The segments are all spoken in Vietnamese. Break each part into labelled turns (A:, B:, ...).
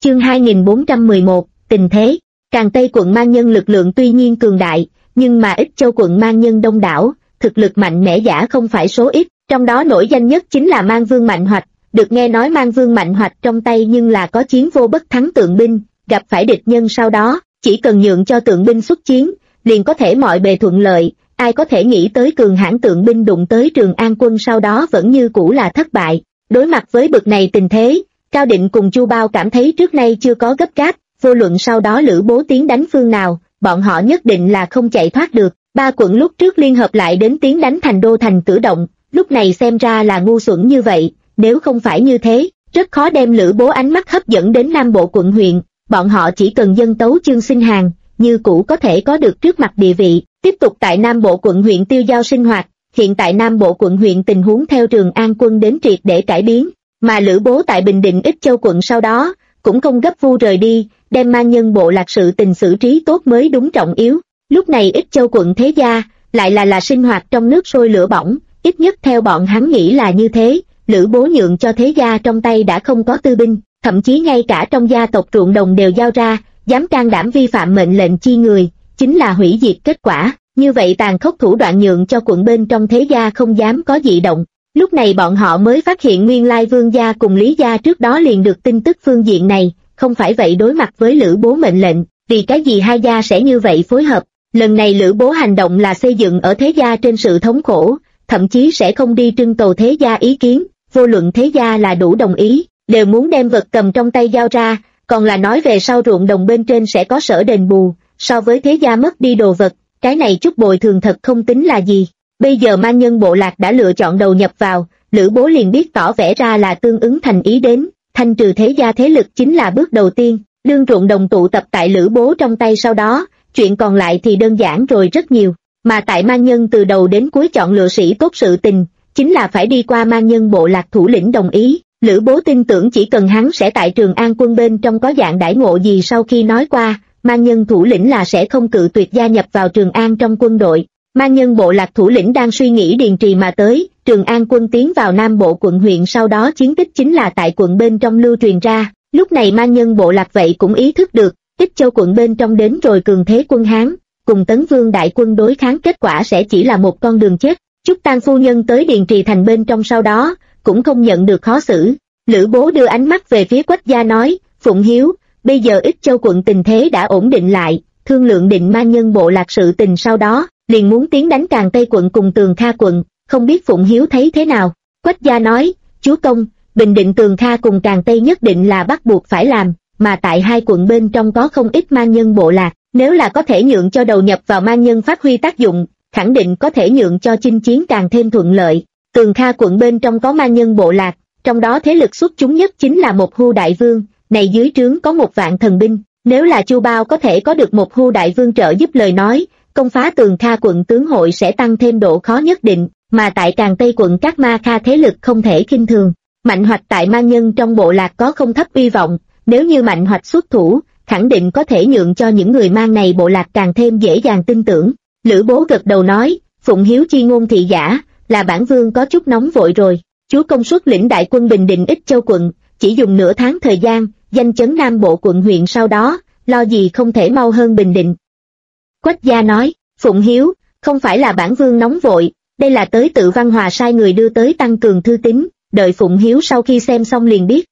A: Chương 2411, tình thế. Càn Tây quận mang nhân lực lượng tuy nhiên cường đại, nhưng mà Ích Châu quận mang nhân đông đảo, thực lực mạnh mẽ giả không phải số ít, trong đó nổi danh nhất chính là Mang Vương Mạnh Hoạch. Được nghe nói Mang Vương Mạnh Hoạch trong tay nhưng là có chiến vô bất thắng tượng binh, gặp phải địch nhân sau đó, chỉ cần nhượng cho tượng binh xuất chiến, liền có thể mọi bề thuận lợi. Ai có thể nghĩ tới cường hãn tượng binh đụng tới Trường An quân sau đó vẫn như cũ là thất bại. Đối mặt với bực này tình thế, Cao Định cùng Chu Bao cảm thấy trước nay chưa có gấp gáp, vô luận sau đó Lữ Bố tiến đánh phương nào, bọn họ nhất định là không chạy thoát được. Ba quận lúc trước liên hợp lại đến tiến đánh thành đô thành Tử Động, lúc này xem ra là ngu xuẩn như vậy, nếu không phải như thế, rất khó đem Lữ Bố ánh mắt hấp dẫn đến Nam Bộ quận huyện, bọn họ chỉ cần dân tấu Chương Sinh Hàn, như cũ có thể có được trước mặt địa vị, tiếp tục tại Nam Bộ quận huyện tiêu giao sinh hoạt. Hiện tại Nam Bộ quận huyện tình huống theo Trường An quân đến triệt để cải biến, mà Lữ Bố tại Bình Định Ích Châu quận sau đó, cũng không gấp vu rời đi, đem mang nhân bộ lạc sự tình xử trí tốt mới đúng trọng yếu. Lúc này Ích Châu quận thế gia, lại là sinh hoạt trong nước sôi lửa bỏng, ít nhất theo bọn hắn nghĩ là như thế. Lữ Bố nhượng cho thế gia trong tay đã không có tư binh, thậm chí ngay cả trong gia tộc ruộng đồng đều giao ra, dám can đảm vi phạm mệnh lệnh chi người, chính là hủy diệt kết quả. Như vậy tàn khốc thủ đoạn nhượng cho quận bên trong thế gia không dám có dị động. Lúc này bọn họ mới phát hiện nguyên lai Vương gia cùng Lý gia trước đó liền được tin tức phương diện này, không phải vậy đối mặt với Lữ Bố mệnh lệnh, vì cái gì hai gia sẽ như vậy phối hợp. Lần này Lữ Bố hành động là xây dựng ở thế gia trên sự thống khổ, thậm chí sẽ không đi trưng cầu thế gia ý kiến, vô luận thế gia là đủ đồng ý, đều muốn đem vật cầm trong tay giao ra, còn là nói về sau ruộng đồng bên trên sẽ có sở đền bù, so với thế gia mất đi đồ vật, cái này chút bồi thường thật không tính là gì. Bây giờ mang nhân bộ lạc đã lựa chọn đầu nhập vào, Lữ Bố liền biết tỏ vẻ ra là tương ứng thành ý đến, thanh trừ thế gia thế lực chính là bước đầu tiên. Đương ruộng đồng tụ tập tại Lữ Bố trong tay sau đó, chuyện còn lại thì đơn giản rồi rất nhiều. Mà tại mang nhân từ đầu đến cuối chọn lựa sĩ tốt sự tình, chính là phải đi qua mang nhân bộ lạc thủ lĩnh đồng ý. Lữ Bố tin tưởng chỉ cần hắn sẽ tại Trường An quân bên trong có dạng đãi ngộ gì sau khi nói qua, mang nhân thủ lĩnh là sẽ không cự tuyệt gia nhập vào Trường An trong quân đội. Mang nhân bộ lạc thủ lĩnh đang suy nghĩ điền trì mà tới, Trường An quân tiến vào Nam Bộ quận huyện sau đó chiến tích chính là tại quận bên trong lưu truyền ra. Lúc này mang nhân bộ lạc vậy cũng ý thức được, Ích Châu quận bên trong đến rồi cường thế quân Hán, cùng Tấn Vương đại quân đối kháng kết quả sẽ chỉ là một con đường chết. Trúc Tang phu nhân tới Điền Trì thành bên trong sau đó, cũng không nhận được khó xử. Lữ Bố đưa ánh mắt về phía Quách gia nói, Phụng Hiếu, bây giờ Ích Châu quận tình thế đã ổn định lại, thương lượng định mang nhân bộ lạc sự tình sau đó, liền muốn tiến đánh Càn Tây quận cùng Tường Kha quận, không biết Phụng Hiếu thấy thế nào. Quách gia nói, chúa công, Bình Định Tường Kha cùng Càn Tây nhất định là bắt buộc phải làm, mà tại hai quận bên trong có không ít mang nhân bộ lạc, nếu là có thể nhượng cho đầu nhập vào mang nhân phát huy tác dụng, khẳng định có thể nhượng cho chinh chiến càng thêm thuận lợi. Tường Kha quận bên trong có mang nhân bộ lạc, trong đó thế lực xuất chúng nhất chính là một Hưu đại vương, này dưới trướng có 1.000 thần binh, nếu là Chu Bao có thể có được một Hưu đại vương trợ giúp lời nói, công phá Tường Kha quận tướng hội sẽ tăng thêm độ khó nhất định, mà tại Càn Tây quận các ma kha thế lực không thể khinh thường. Mạnh Hoạch tại mang nhân trong bộ lạc có không thấp uy vọng, nếu như Mạnh Hoạch xuất thủ, khẳng định có thể nhượng cho những người mang này bộ lạc càng thêm dễ dàng tin tưởng. Lữ Bố gật đầu nói, Phụng Hiếu chi ngôn thị giả, là bản vương có chút nóng vội rồi. Chúa công xuất lĩnh đại quân Bình Định Ích Châu quận, chỉ dùng nửa tháng thời gian, danh chấn Nam Bộ quận huyện sau đó, lo gì không thể mau hơn Bình Định. Quách gia nói, Phụng Hiếu, không phải là bản vương nóng vội, đây là tới tự Văn Hòa sai người đưa tới tăng cường thư tín, đợi Phụng Hiếu sau khi xem xong liền biết.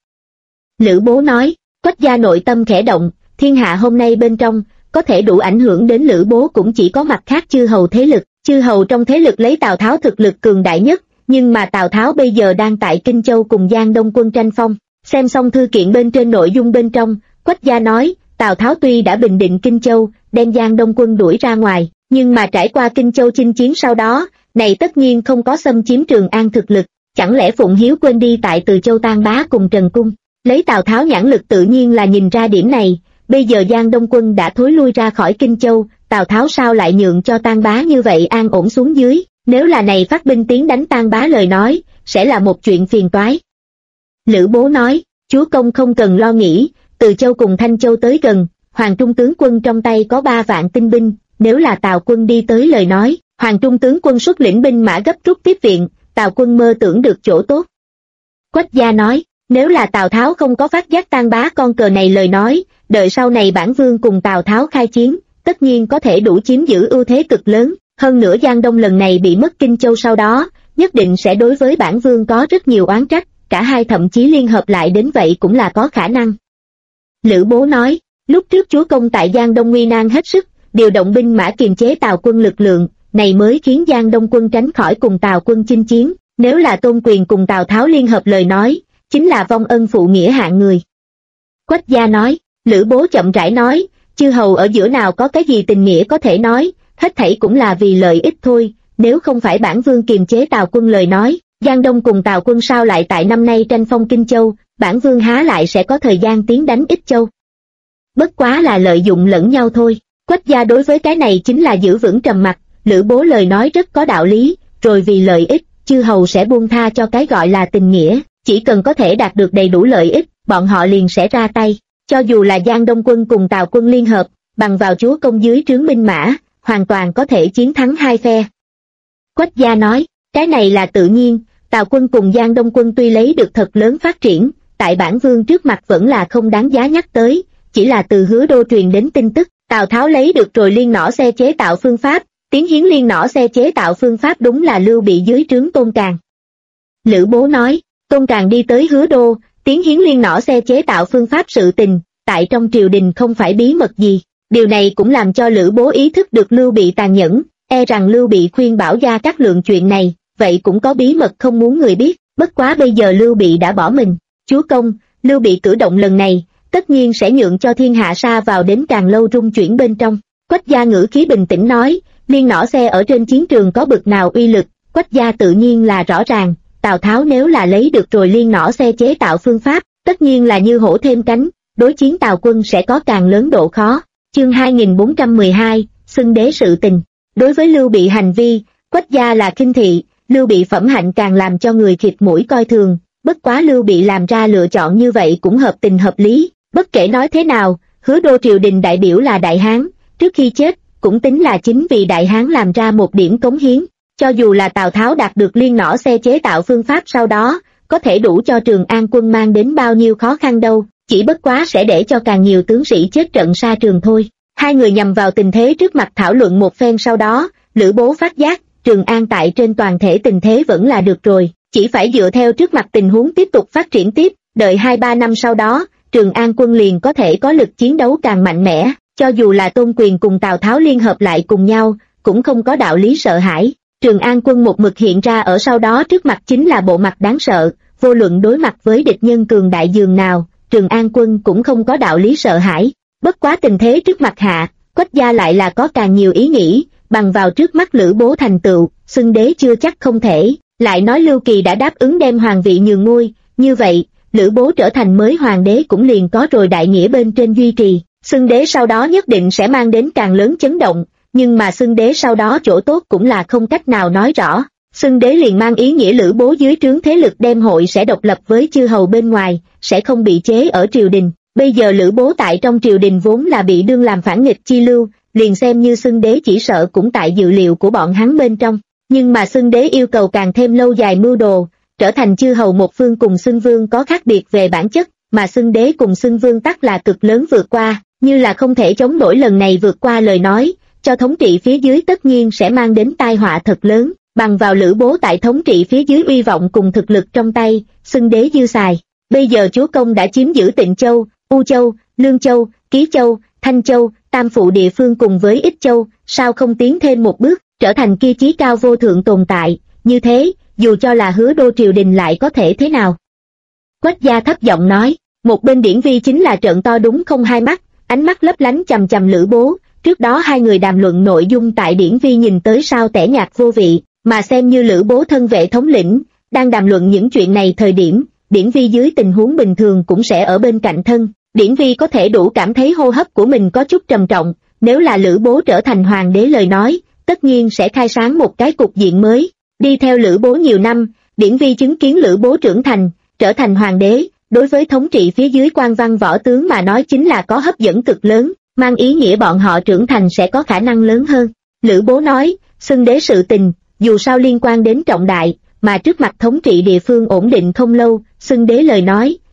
A: Lữ Bố nói, Quách gia nội tâm khẽ động, thiên hạ hôm nay bên trong, có thể đủ ảnh hưởng đến Lữ Bố cũng chỉ có mặt khác chư hầu thế lực. Chư hầu trong thế lực lấy Tào Tháo thực lực cường đại nhất, nhưng mà Tào Tháo bây giờ đang tại Kinh Châu cùng Giang Đông quân tranh phong. Xem xong thư kiện bên trên nội dung bên trong, Quách gia nói, Tào Tháo tuy đã bình định Kinh Châu, đem Giang Đông quân đuổi ra ngoài, nhưng mà trải qua Kinh Châu chinh chiến sau đó, này tất nhiên không có xâm chiếm Trường An thực lực, chẳng lẽ Phụng Hiếu quên đi tại Từ Châu Tan Bá cùng Trần Cung. Lấy Tào Tháo nhãn lực tự nhiên là nhìn ra điểm này, bây giờ Giang Đông quân đã thối lui ra khỏi Kinh Châu, Tào Tháo sao lại nhượng cho Tan Bá như vậy an ổn xuống dưới, nếu là này phát binh tiến đánh Tan Bá lời nói, sẽ là một chuyện phiền toái. Lữ Bố nói, chúa công không cần lo nghĩ, Từ Châu cùng Thanh Châu tới gần, Hoàng Trung tướng quân trong tay có 3 vạn tinh binh, nếu là Tào quân đi tới lời nói, Hoàng Trung tướng quân xuất lĩnh binh mã gấp rút tiếp viện, Tào quân mơ tưởng được chỗ tốt. Quách gia nói, Nếu là Tào Tháo không có phát giác tan bá con cờ này lời nói, đợi sau này bản vương cùng Tào Tháo khai chiến, tất nhiên có thể đủ chiếm giữ ưu thế cực lớn. Hơn nữa Giang Đông lần này bị mất Kinh Châu sau đó, nhất định sẽ đối với bản vương có rất nhiều oán trách, cả hai thậm chí liên hợp lại đến vậy cũng là có khả năng. Lữ Bố nói, lúc trước chúa công tại Giang Đông nguy nan hết sức, điều động binh mã kiềm chế Tào quân lực lượng, này mới khiến Giang Đông quân tránh khỏi cùng Tào quân chinh chiến, nếu là Tôn Quyền cùng Tào Tháo liên hợp lời nói, chính là vong ân phụ nghĩa hạng người. Quách Gia nói, Lữ Bố chậm rãi nói, chư hầu ở giữa nào có cái gì tình nghĩa có thể nói, hết thảy cũng là vì lợi ích thôi, nếu không phải bản vương kiềm chế Tào quân lời nói, Giang Đông cùng Tào quân sao lại tại năm nay tranh phong Kinh Châu, bản vương há lại sẽ có thời gian tiến đánh Ích Châu. Bất quá là lợi dụng lẫn nhau thôi. Quách Gia đối với cái này chính là giữ vững trầm mặc, Lữ Bố lời nói rất có đạo lý, rồi vì lợi ích, chư hầu sẽ buông tha cho cái gọi là tình nghĩa, chỉ cần có thể đạt được đầy đủ lợi ích, bọn họ liền sẽ ra tay, cho dù là Giang Đông quân cùng Tào quân liên hợp, bằng vào chúa công dưới trướng binh mã, hoàn toàn có thể chiến thắng hai phe. Quách Gia nói, cái này là tự nhiên, Tào quân cùng Giang Đông quân tuy lấy được thật lớn phát triển, tại bản vương trước mặt vẫn là không đáng giá nhắc tới, chỉ là từ Hứa Đô truyền đến tin tức, Tào Tháo lấy được rồi liên nỏ xe chế tạo phương pháp, Tiến Hiến liên nỏ xe chế tạo phương pháp đúng là Lưu Bị dưới trướng Tôn Càn. Lữ Bố nói, Tôn Càn đi tới Hứa Đô, Tiến Hiến liên nỏ xe chế tạo phương pháp sự tình, tại trong triều đình không phải bí mật gì, điều này cũng làm cho Lữ Bố ý thức được Lưu Bị tàn nhẫn, e rằng Lưu Bị khuyên bảo Gia Cát Lượng chuyện này, vậy cũng có bí mật không muốn người biết, bất quá bây giờ Lưu Bị đã bỏ mình, chúa công, Lưu Bị cử động lần này, tất nhiên sẽ nhượng cho thiên hạ sa vào đến càng lâu rung chuyển bên trong. Quách Gia ngữ khí bình tĩnh nói, liên nỏ xe ở trên chiến trường có bực nào uy lực, Quách Gia tự nhiên là rõ ràng, Tào Tháo nếu là lấy được rồi liên nỏ xe chế tạo phương pháp, tất nhiên là như hổ thêm cánh, đối chiến Tào quân sẽ có càng lớn độ khó. Chương 2412, xưng đế sự tình. Đối với Lưu Bị hành vi, Quách Gia là khinh thị, Lưu Bị phẩm hạnh càng làm cho người khịt mũi coi thường, bất quá Lưu Bị làm ra lựa chọn như vậy cũng hợp tình hợp lý, bất kể nói thế nào, Hứa Đô triều đình đại biểu là Đại Hán, trước khi chết, cũng tính là chính vì Đại Hán làm ra một điểm cống hiến, cho dù là Tào Tháo đạt được liên nỏ xe chế tạo phương pháp sau đó, có thể đủ cho Trường An quân mang đến bao nhiêu khó khăn đâu, chỉ bất quá sẽ để cho càng nhiều tướng sĩ chết trận xa trường thôi. Hai người nhằm vào tình thế trước mặt thảo luận một phen sau đó, Lữ Bố phát giác, Trường An tại trên toàn thể tình thế vẫn là được rồi, chỉ phải dựa theo trước mặt tình huống tiếp tục phát triển tiếp, đợi 2-3 năm sau đó, Trường An quân liền có thể có lực chiến đấu càng mạnh mẽ, cho dù là Tôn Quyền cùng Tào Tháo liên hợp lại cùng nhau, cũng không có đạo lý sợ hãi. Trường An quân một mực hiện ra ở sau đó trước mặt chính là bộ mặt đáng sợ, vô luận đối mặt với địch nhân cường đại dường nào, Trường An quân cũng không có đạo lý sợ hãi. Bất quá tình thế trước mặt hạ, Quách Gia lại là có càng nhiều ý nghĩ, bằng vào trước mắt Lữ Bố thành tựu, xưng đế chưa chắc không thể, lại nói Lưu Kỳ đã đáp ứng đem hoàng vị nhường ngôi, như vậy, Lữ Bố trở thành mới hoàng đế cũng liền có rồi đại nghĩa bên trên duy trì, xưng đế sau đó nhất định sẽ mang đến càng lớn chấn động, nhưng mà xưng đế sau đó chỗ tốt cũng là không cách nào nói rõ. Xưng đế liền mang ý nghĩa Lữ Bố dưới trướng thế lực đem hội sẽ độc lập với chư hầu bên ngoài, sẽ không bị chế ở triều đình. Bây giờ Lữ Bố tại trong triều đình vốn là bị đương làm phản nghịch chi lưu, liền xem như xưng đế chỉ sợ cũng tại dự liệu của bọn hắn bên trong. Nhưng mà xưng đế yêu cầu càng thêm lâu dài mưu đồ, trở thành chư hầu một phương cùng xưng vương có khác biệt về bản chất, mà xưng đế cùng xưng vương tắc là cực lớn vượt qua, như là không thể chống nổi lần này vượt qua lời nói, cho thống trị phía dưới tất nhiên sẽ mang đến tai họa thật lớn. Bằng vào Lữ Bố tại thống trị phía dưới uy vọng cùng thực lực trong tay, xưng đế dư xài. Bây giờ chúa công đã chiếm giữ Tịnh Châu, U Châu, Lương Châu, Ký Châu, Thanh Châu, Tam Phụ địa phương cùng với Ích Châu, sao không tiến thêm một bước, trở thành kia chí cao vô thượng tồn tại, như thế, dù cho là Hứa Đô triều đình lại có thể thế nào. Quách Gia thấp giọng nói, một bên Điển Vi chính là trợn to đúng không hai mắt, ánh mắt lấp lánh chằm chằm Lữ Bố, trước đó hai người đàm luận nội dung tại Điển Vi nhìn tới sao tẻ nhạt vô vị, mà xem như Lữ Bố thân vệ thống lĩnh, đang đàm luận những chuyện này thời điểm, Điển Vi dưới tình huống bình thường cũng sẽ ở bên cạnh thân, Điển Vi có thể đủ cảm thấy hô hấp của mình có chút trầm trọng, nếu là Lữ Bố trở thành hoàng đế lời nói, tất nhiên sẽ khai sáng một cái cục diện mới. Đi theo Lữ Bố nhiều năm, Điển Vi chứng kiến Lữ Bố trưởng thành, trở thành hoàng đế, đối với thống trị phía dưới quan văn võ tướng mà nói chính là có hấp dẫn cực lớn, mang ý nghĩa bọn họ trưởng thành sẽ có khả năng lớn hơn. Lữ Bố nói, xưng đế sự tình, dù sao liên quan đến trọng đại, mà trước mặt thống trị địa phương ổn định không lâu, xưng đế lời nói,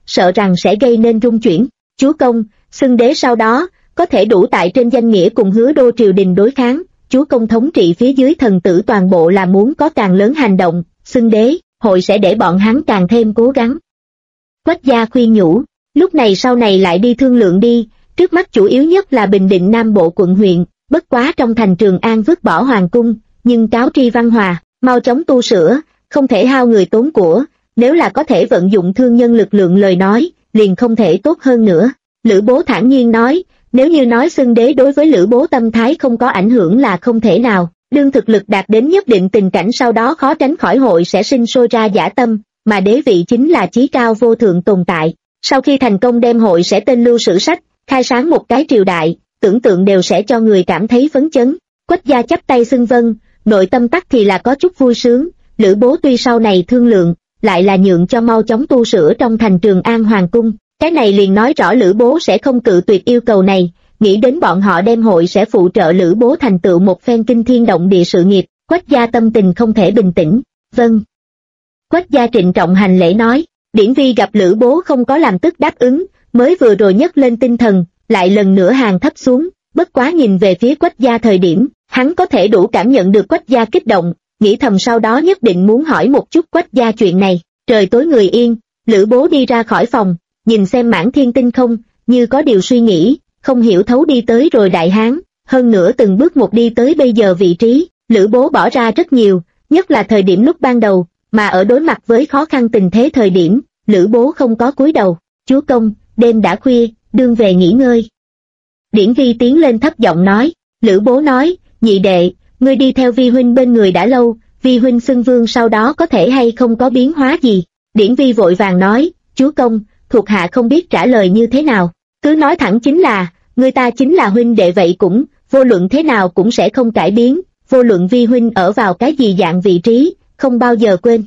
A: sợ rằng sẽ gây nên rung chuyển. Chúa công, xưng đế sau đó, có thể đủ tại trên danh nghĩa cùng Hứa Đô triều đình đối kháng, chúa công thống trị phía dưới thần tử toàn bộ là muốn có càng lớn hành động, xưng đế, hội sẽ để bọn hắn càng thêm cố gắng. Quách gia khuyên nhủ, lúc này sau này lại đi thương lượng đi, trước mắt chủ yếu nhất là bình định Nam Bộ quận huyện, bất quá trong thành Trường An vứt bỏ hoàng cung, nhưng cáo tri văn hòa, mau chóng tu sửa, không thể hao người tốn của, nếu là có thể vận dụng thương nhân lực lượng lời nói, liền không thể tốt hơn nữa. Lữ Bố thản nhiên nói, nếu như nói xưng đế đối với Lữ Bố tâm thái không có ảnh hưởng là không thể nào, đương thực lực đạt đến nhất định tình cảnh sau đó khó tránh khỏi hội sẽ sinh sôi ra dã tâm, mà đế vị chính là chí cao vô thượng tồn tại. Sau khi thành công đem hội sẽ tên lưu sử sách, khai sáng một cái triều đại, tưởng tượng đều sẽ cho người cảm thấy phấn chấn. Quách gia chắp tay xưng vâng, nội tâm tắc thì là có chút vui sướng. Lữ Bố tuy sau này thương lượng, lại là nhượng cho mau chóng tu sửa trong thành Trường An hoàng cung, cái này liền nói rõ Lữ Bố sẽ không cự tuyệt yêu cầu này. Nghĩ đến bọn họ đem hội sẽ phụ trợ Lữ Bố thành tựu một phen kinh thiên động địa sự nghiệp, Quách gia tâm tình không thể bình tĩnh. Vâng. Quách gia trịnh trọng hành lễ nói, Điển Vi gặp Lữ Bố không có làm tức đáp ứng, mới vừa rồi nhấc lên tinh thần, lại lần nữa hàng thấp xuống, bất quá nhìn về phía Quách gia thời điểm, hắn có thể đủ cảm nhận được Quách gia kích động, nghĩ thầm sau đó nhất định muốn hỏi một chút Quách gia chuyện này. Trời tối người yên, Lữ Bố đi ra khỏi phòng, nhìn xem mãn thiên tinh không, như có điều suy nghĩ, không hiểu thấu đi tới rồi Đại Hán, hơn nữa từng bước một đi tới bây giờ vị trí. Lữ Bố bỏ ra rất nhiều, nhất là thời điểm lúc ban đầu, mà ở đối mặt với khó khăn tình thế thời điểm, Lữ Bố không có cúi đầu. Chúa công, đêm đã khuya, đương về nghỉ ngơi. Điển Vi tiến lên thấp giọng nói. Lữ Bố nói, nhị đệ, ngươi đi theo Vi huynh bên người đã lâu, Vi huynh xưng vương sau đó có thể hay không có biến hóa gì. Điển Vi vội vàng nói, chúa công, thuộc hạ không biết trả lời như thế nào, cứ nói thẳng chính là, người ta chính là huynh đệ vậy cũng, vô luận thế nào cũng sẽ không cải biến, vô luận Vi huynh ở vào cái gì dạng vị trí, không bao giờ quên.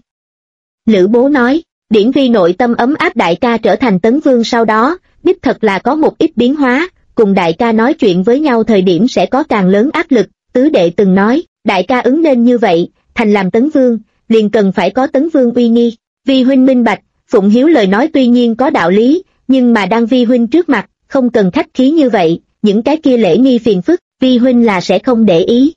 A: Lữ Bố nói, Điển Vi nội tâm ấm áp đại ca trở thành tấn vương sau đó, đích thật là có một ít biến hóa, cùng đại ca nói chuyện với nhau thời điểm sẽ có càng lớn áp lực, tứ đệ từng nói, đại ca ứng nên như vậy, thành làm tấn vương, liền cần phải có tấn vương uy nghi. Vi huynh minh bạch, Phụng Hiếu lời nói tuy nhiên có đạo lý, nhưng mà đang Vi huynh trước mặt, không cần khách khí như vậy, những cái kia lễ nghi phiền phức, Vi huynh là sẽ không để ý.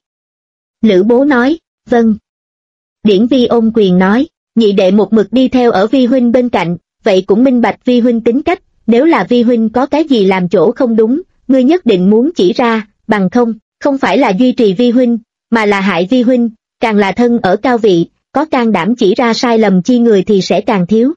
A: Lữ Bố nói, vâng. Điển Vi ôm quyền nói, nhị đệ một mực đi theo ở Vi huynh bên cạnh, vậy cũng minh bạch Vi huynh tính cách, nếu là Vi huynh có cái gì làm chỗ không đúng, ngươi nhất định muốn chỉ ra, bằng không phải là duy trì Vi huynh, mà là hại Vi huynh, càng là thân ở cao vị, có can đảm chỉ ra sai lầm chi người thì sẽ càng thiếu.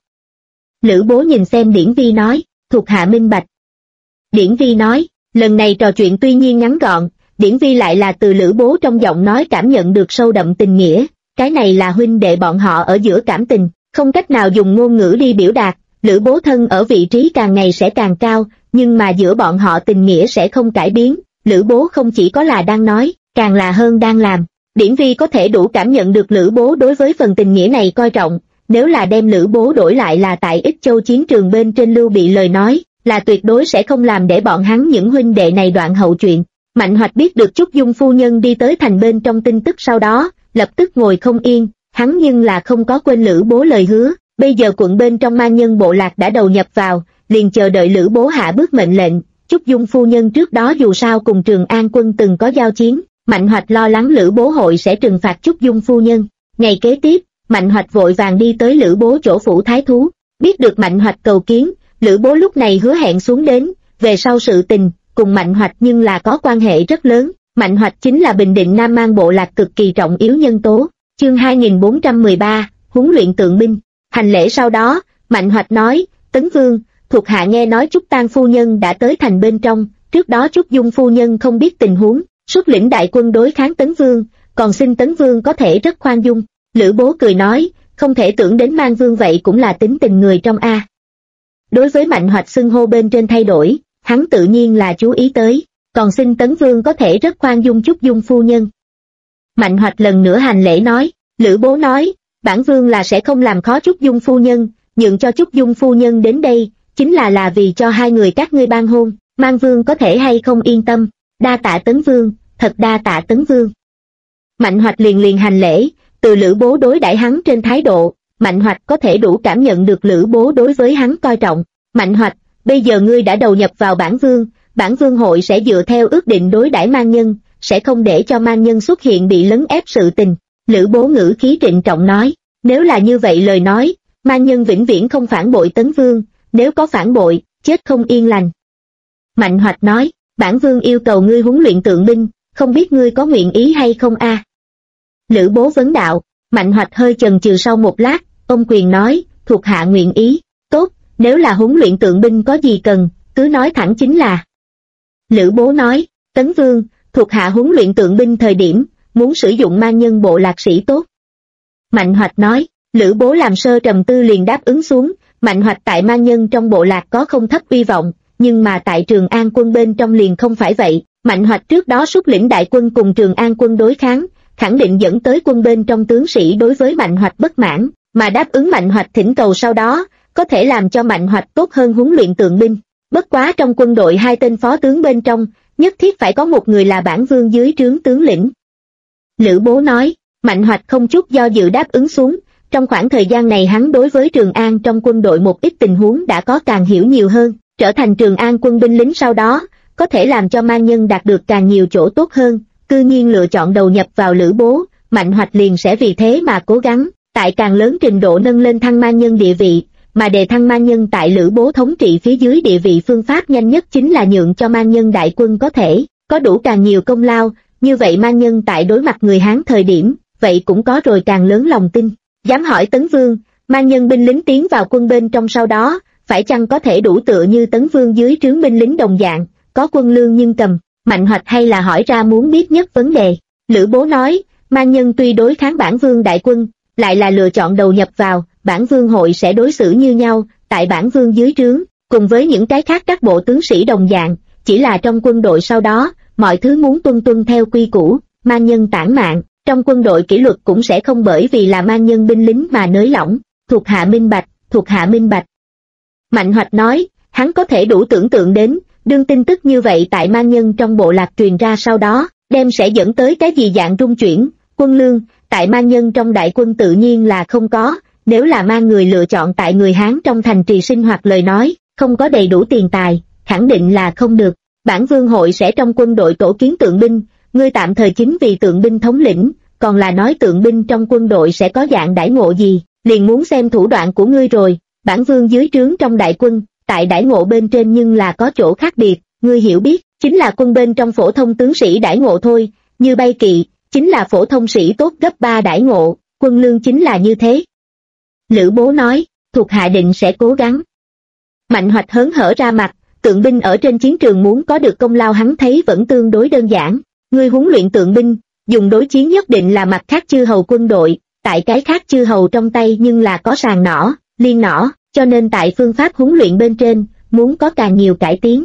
A: Lữ Bố nhìn xem Điển Vi nói, thuộc hạ minh bạch. Điển Vi nói, lần này trò chuyện tuy nhiên ngắn gọn, Điển Vi lại là từ Lữ Bố trong giọng nói cảm nhận được sâu đậm tình nghĩa, cái này là huynh đệ bọn họ ở giữa cảm tình, không cách nào dùng ngôn ngữ đi biểu đạt. Lữ Bố thân ở vị trí càng ngày sẽ càng cao, nhưng mà giữa bọn họ tình nghĩa sẽ không cải biến. Lữ Bố không chỉ có là đang nói, càng là hơn đang làm. Điển Vi có thể đủ cảm nhận được Lữ Bố đối với phần tình nghĩa này coi trọng, nếu là đem Lữ Bố đổi lại là tại Ích Châu chiến trường bên trên Lưu Bị lời nói, là tuyệt đối sẽ không làm để bọn hắn những huynh đệ này đoạn hậu chuyện. Mạnh Hoạch biết được Trúc Dung phu nhân đi tới thành bên trong tin tức sau đó, lập tức ngồi không yên, hắn nhưng là không có quên Lữ Bố lời hứa, bây giờ quận bên trong man nhân bộ lạc đã đầu nhập vào, liền chờ đợi Lữ Bố hạ bước mệnh lệnh. Trúc Dung phu nhân trước đó dù sao cùng Trường An quân từng có giao chiến, Mạnh Hoạch lo lắng Lữ Bố hội sẽ trừng phạt Trúc Dung phu nhân. Ngày kế tiếp, Mạnh Hoạch vội vàng đi tới Lữ Bố chỗ phủ thái thú, biết được Mạnh Hoạch cầu kiến, Lữ Bố lúc này hứa hẹn xuống đến, về sau sự tình, cùng Mạnh Hoạch nhưng là có quan hệ rất lớn. Mạnh Hoạch chính là bình định Nam Man bộ lạc cực kỳ trọng yếu nhân tố. Chương 2413, huấn luyện tượng binh. Hành lễ sau đó, Mạnh Hoạch nói, Tấn Vương, thuộc hạ nghe nói Trúc Tang phu nhân đã tới thành bên trong, trước đó Trúc Dung phu nhân không biết tình huống, xuất lĩnh đại quân đối kháng Tấn Vương, còn xin Tấn Vương có thể rất khoan dung. Lữ Bố cười nói, không thể tưởng đến Man Vương vậy cũng là tính tình người trong A. Đối với Mạnh Hoạch xưng hô bên trên thay đổi, hắn tự nhiên là chú ý tới, còn xin Tấn Vương có thể rất khoan dung Trúc Dung phu nhân. Mạnh Hoạch lần nữa hành lễ nói, Lữ Bố nói, bản Vương là sẽ không làm khó Trúc Dung phu nhân, nhượng cho Trúc Dung phu nhân đến đây, chính là vì cho hai người các ngươi ban hôn, Man Vương có thể hay không yên tâm, đa tạ Tấn Vương, thật đa tạ Tấn Vương. Mạnh Hoạch liền hành lễ, từ Lữ Bố đối đãi hắn trên thái độ, Mạnh Hoạch có thể đủ cảm nhận được Lữ Bố đối với hắn coi trọng, Mạnh Hoạch, bây giờ ngươi đã đầu nhập vào bản vương hội sẽ dựa theo ước định đối đãi mang nhân, sẽ không để cho mang nhân xuất hiện bị lấn ép sự tình. Lữ Bố ngữ khí trịnh trọng nói, nếu là như vậy lời nói, mang nhân vĩnh viễn không phản bội Tấn Vương, nếu có phản bội, chết không yên lành. Mạnh Hoạch nói, bản vương yêu cầu ngươi huấn luyện tượng binh, không biết ngươi có nguyện ý hay không a? Lữ Bố vấn đạo. Mạnh Hoạch hơi chần chừ sau một lát, ông quyền nói, thuộc hạ nguyện ý. Tốt, nếu là huấn luyện tượng binh có gì cần, cứ nói thẳng chính là. Lữ Bố nói, Tấn Vương, thuộc hạ huấn luyện tượng binh thời điểm, muốn sử dụng mang nhân bộ lạc sĩ tốt. Mạnh Hoạch nói, Lữ Bố làm sơ trầm tư liền đáp ứng xuống. Mạnh Hoạch tại mang nhân trong bộ lạc có không thấp uy vọng, nhưng mà tại Trường An quân bên trong liền không phải vậy. Mạnh Hoạch trước đó xuất lĩnh đại quân cùng Trường An quân đối kháng, khẳng định dẫn tới quân bên trong tướng sĩ đối với Mạnh Hoạch bất mãn, mà đáp ứng Mạnh Hoạch thỉnh cầu sau đó, có thể làm cho Mạnh Hoạch tốt hơn huấn luyện tượng binh. Bất quá trong quân đội 2 tên phó tướng bên trong, nhất thiết phải có một người là bản vương dưới trướng tướng lĩnh. Lữ Bố nói, Mạnh Hoạch không chút do dự đáp ứng xuống. Trong khoảng thời gian này hắn đối với Trường An trong quân đội một ít tình huống đã có càng hiểu nhiều hơn, trở thành Trường An quân binh lính sau đó, có thể làm cho mang nhân đạt được càng nhiều chỗ tốt hơn. Cư nhiên lựa chọn đầu nhập vào Lữ Bố, Mạnh Hoạch liền sẽ vì thế mà cố gắng, tại càng lớn trình độ nâng lên thăng mang nhân địa vị, mà đề thăng mang nhân tại Lữ Bố thống trị phía dưới địa vị phương pháp nhanh nhất chính là nhượng cho mang nhân đại quân có thể có đủ càng nhiều công lao, như vậy mang nhân tại đối mặt người Hán thời điểm, vậy cũng có rồi càng lớn lòng tin. Dám hỏi Tấn Vương, mang nhân binh lính tiến vào quân bên trong sau đó, phải chăng có thể đủ tựa như Tấn Vương dưới trướng binh lính đồng dạng, có quân lương nhưng cầm. Mạnh Hoạch hay là hỏi ra muốn biết nhất vấn đề. Lữ Bố nói, mang nhân tuy đối kháng bản vương đại quân, lại là lựa chọn đầu nhập vào, bản vương hội sẽ đối xử như nhau, tại bản vương dưới trướng, cùng với những cái khác các bộ tướng sĩ đồng dạng, chỉ là trong quân đội sau đó, mọi thứ muốn tuân theo quy củ, mang nhân tản mạn, trong quân đội kỷ luật cũng sẽ không bởi vì là mang nhân binh lính mà nới lỏng, thuộc hạ minh bạch, thuộc hạ minh bạch. Mạnh Hoạch nói, hắn có thể đủ tưởng tượng đến, đương tin tức như vậy tại mang nhân trong bộ lạc truyền ra sau đó, đem sẽ dẫn tới cái gì dạng rung chuyển, quân lương, tại mang nhân trong đại quân tự nhiên là không có, nếu là mang người lựa chọn tại người Hán trong thành trì sinh hoạt lời nói, không có đầy đủ tiền tài, khẳng định là không được. Bản vương hội sẽ trong quân đội tổ kiến tượng binh, ngươi tạm thời chính vì tượng binh thống lĩnh, còn là nói tượng binh trong quân đội sẽ có dạng đãi ngộ gì, liền muốn xem thủ đoạn của ngươi rồi. Bản vương dưới trướng trong đại quân, tại đãi ngộ bên trên nhưng là có chỗ khác biệt, ngươi hiểu biết, chính là quân bên trong phổ thông tướng sĩ đãi ngộ thôi, như bay kỵ, chính là phổ thông sĩ tốt gấp 3 đãi ngộ, quân lương chính là như thế. Lữ Bố nói, thuộc hạ định sẽ cố gắng. Mạnh Hoạch hớn hở ra mặt, tượng binh ở trên chiến trường muốn có được công lao hắn thấy vẫn tương đối đơn giản, ngươi huấn luyện tượng binh, dùng đối chiến nhất định là mặt khác chư hầu quân đội, tại cái khác chư hầu trong tay nhưng là có sàng nỏ, liên nỏ, cho nên tại phương pháp huấn luyện bên trên, muốn có càng nhiều cải tiến.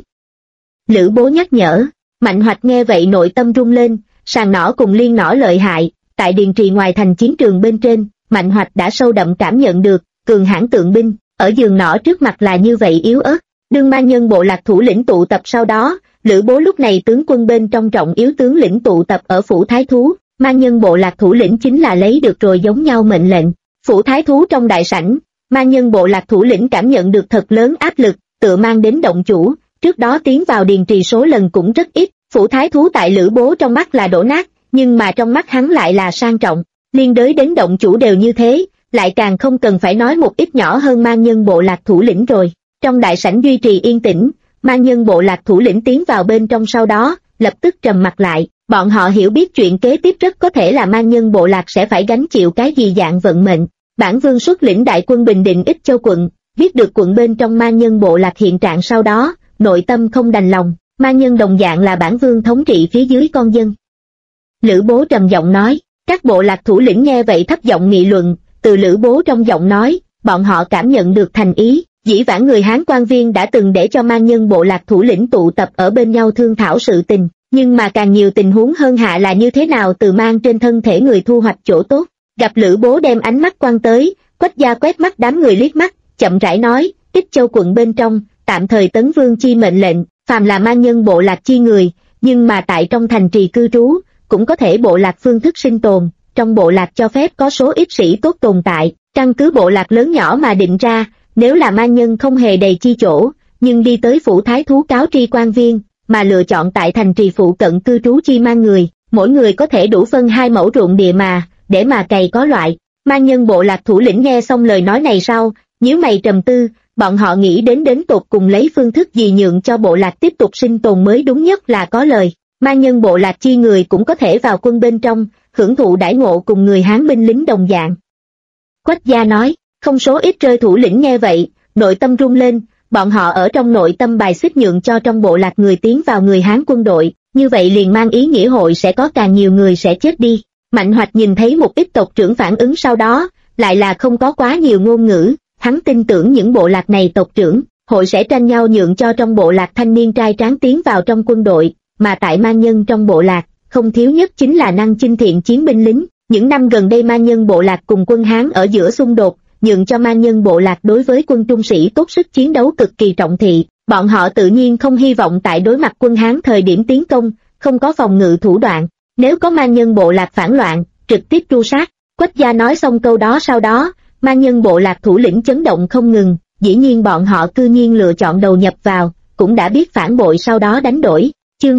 A: Lữ Bố nhắc nhở, Mạnh Hoạch nghe vậy nội tâm rung lên, sàng nỏ cùng liên nỏ lợi hại, tại Điền Trì ngoài thành chiến trường bên trên, Mạnh Hoạch đã sâu đậm cảm nhận được, cường hãn tượng binh, ở giường nỏ trước mặt là như vậy yếu ớt. Đương mang nhân bộ lạc thủ lĩnh tụ tập sau đó, Lữ Bố lúc này tướng quân bên trong trọng yếu tướng lĩnh tụ tập ở phủ Thái Thú, mang nhân bộ lạc thủ lĩnh chính là lấy được rồi giống nhau mệnh lệnh. Phủ Thái Thú trong đại sảnh, mang nhân bộ lạc thủ lĩnh cảm nhận được thật lớn áp lực, tự mang đến động chủ, trước đó tiến vào Điền Trì số lần cũng rất ít, phủ Thái Thú tại Lữ Bố trong mắt là đổ nát, nhưng mà trong mắt hắn lại là sang trọng, liên đới đến động chủ đều như thế, lại càng không cần phải nói một ít nhỏ hơn mang nhân bộ lạc thủ lĩnh rồi. Trong đại sảnh duy trì yên tĩnh, mang nhân bộ lạc thủ lĩnh tiến vào bên trong sau đó, lập tức trầm mặt lại, bọn họ hiểu biết chuyện kế tiếp rất có thể là mang nhân bộ lạc sẽ phải gánh chịu cái gì dạng vận mệnh. Bản vương xuất lĩnh đại quân bình định Ích Châu quận, biết được quận bên trong mang nhân bộ lạc hiện trạng sau đó, nội tâm không đành lòng, mang nhân đồng dạng là bản vương thống trị phía dưới con dân. Lữ Bố trầm giọng nói, các bộ lạc thủ lĩnh nghe vậy thấp giọng nghị luận, từ Lữ Bố trong giọng nói, bọn họ cảm nhận được thành ý. Dĩ vãng người Hán quan viên đã từng để cho mang nhân bộ lạc thủ lĩnh tụ tập ở bên nhau thương thảo sự tình, nhưng mà càng nhiều tình huống hơn hạ là như thế nào từ mang trên thân thể người thu hoạch chỗ tốt. Gặp Lữ Bố đem ánh mắt quan tới, Quách Gia quét mắt đám người liếc mắt, chậm rãi nói, Ích Châu quận bên trong, tạm thời Tấn Vương chi mệnh lệnh, phàm là mang nhân bộ lạc chi người, nhưng mà tại trong thành trì cư trú, cũng có thể bộ lạc phương thức sinh tồn, trong bộ lạc cho phép có số ít sĩ tốt tồn tại, căn cứ bộ lạc lớn nhỏ mà định ra. Nếu là ma nhân không hề đầy chi chỗ, nhưng đi tới phủ thái thú cáo tri quan viên, mà lựa chọn tại thành trì phụ cận cư trú chi mang người, mỗi người có thể đủ phân 2 mẫu ruộng địa mà, để mà cày có loại. Ma nhân bộ lạc thủ lĩnh nghe xong lời nói này sau, nhíu mày trầm tư, bọn họ nghĩ đến tột cùng lấy phương thức gì nhượng cho bộ lạc tiếp tục sinh tồn mới đúng nhất là có lời. Ma nhân bộ lạc chi người cũng có thể vào quân bên trong, hưởng thụ đãi ngộ cùng người Hán binh lính đồng dạng. Quách gia nói, không số ít rơi thủ lĩnh nghe vậy, nội tâm rung lên, bọn họ ở trong nội tâm bài xích nhượng cho trong bộ lạc người tiến vào người Hán quân đội, như vậy liền mang ý nghĩa hội sẽ có càng nhiều người sẽ chết đi. Mạnh Hoạch nhìn thấy một ít tộc trưởng phản ứng sau đó, lại là không có quá nhiều ngôn ngữ, hắn tin tưởng những bộ lạc này tộc trưởng, hội sẽ tranh nhau nhượng cho trong bộ lạc thanh niên trai tráng tiến vào trong quân đội, mà tại ma nhân trong bộ lạc, không thiếu nhất chính là năng chinh thiện chiến binh lính. Những năm gần đây ma nhân bộ lạc cùng quân Hán ở giữa xung đột, nhượng cho ma nhân bộ lạc đối với quân trung sĩ tốt sức chiến đấu cực kỳ trọng thị, bọn họ tự nhiên không hy vọng tại đối mặt quân Hán thời điểm tiến công, không có phòng ngự thủ đoạn, nếu có ma nhân bộ lạc phản loạn, trực tiếp tru sát. Quách gia nói xong câu đó sau đó, ma nhân bộ lạc thủ lĩnh chấn động không ngừng, dĩ nhiên bọn họ cư nhiên lựa chọn đầu nhập vào, cũng đã biết phản bội sau đó đánh đổi. Chương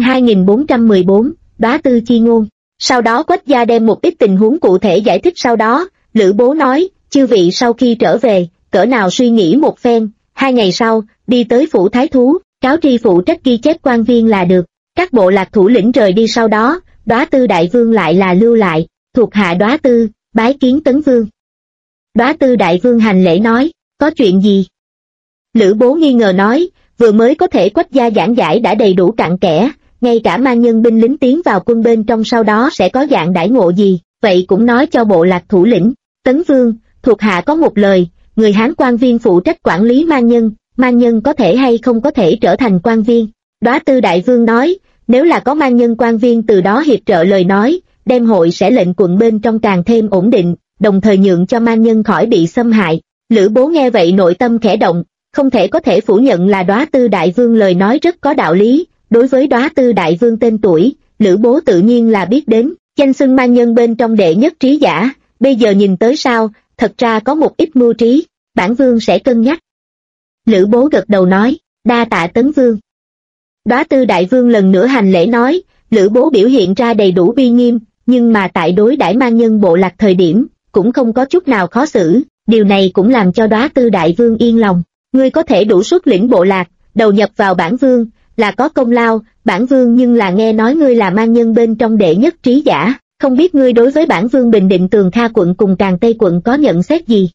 A: 2414, Đóa Tư chi ngôn. Sau đó Quách gia đem một ít tình huống cụ thể giải thích sau đó, Lữ Bố nói, chư vị sau khi trở về, cỡ nào suy nghĩ một phen, 2 ngày sau, đi tới phủ thái thú, cáo tri phụ trách ghi chép quan viên là được. Các bộ lạc thủ lĩnh rời đi sau đó, Đóa Tư đại vương lại là lưu lại, thuộc hạ Đóa Tư, bái kiến Tấn Vương. Đóa Tư đại vương hành lễ nói, có chuyện gì? Lữ Bố nghi ngờ nói, vừa mới có thể Quách gia giảng giải đã đầy đủ cặn kẽ, ngay cả ma nhân binh lính tiến vào quân bên trong sau đó sẽ có dạng đãi ngộ gì, vậy cũng nói cho bộ lạc thủ lĩnh. Tấn Vương, thuộc hạ có một lời, người Hán quan viên phụ trách quản lý ma nhân có thể hay không có thể trở thành quan viên. Đóa Tư đại vương nói, nếu là có ma nhân quan viên từ đó hiệp trợ lời nói, đem hội sẽ lệnh quận bên trong càng thêm ổn định, đồng thời nhượng cho ma nhân khỏi bị xâm hại. Lữ Bố nghe vậy nội tâm khẽ động, không thể có thể phủ nhận là Đóa Tư đại vương lời nói rất có đạo lý. Đối với Đóa Tư đại vương tên tuổi, Lữ Bố tự nhiên là biết đến, danh xưng ma nhân bên trong đệ nhất trí giả, bây giờ nhìn tới sao, thật ra có một ít mưu trí, bản vương sẽ cân nhắc. Lữ Bố gật đầu nói, đa tạ Tấn Vương. Đóa Tư đại vương lần nữa hành lễ nói, Lữ Bố biểu hiện ra đầy đủ uy nghiêm, nhưng mà tại đối đãi ma nhân bộ lạc thời điểm, cũng không có chút nào khó xử, điều này cũng làm cho Đóa Tư đại vương yên lòng. Ngươi có thể đủ xuất lĩnh bộ lạc, đầu nhập vào bản vương, là có công lao, bản vương nhưng là nghe nói ngươi là ma nhân bên trong đệ nhất trí giả, không biết ngươi đối với bản vương Bình Định Tường Kha quận cùng Càn Tây quận có nhận xét gì?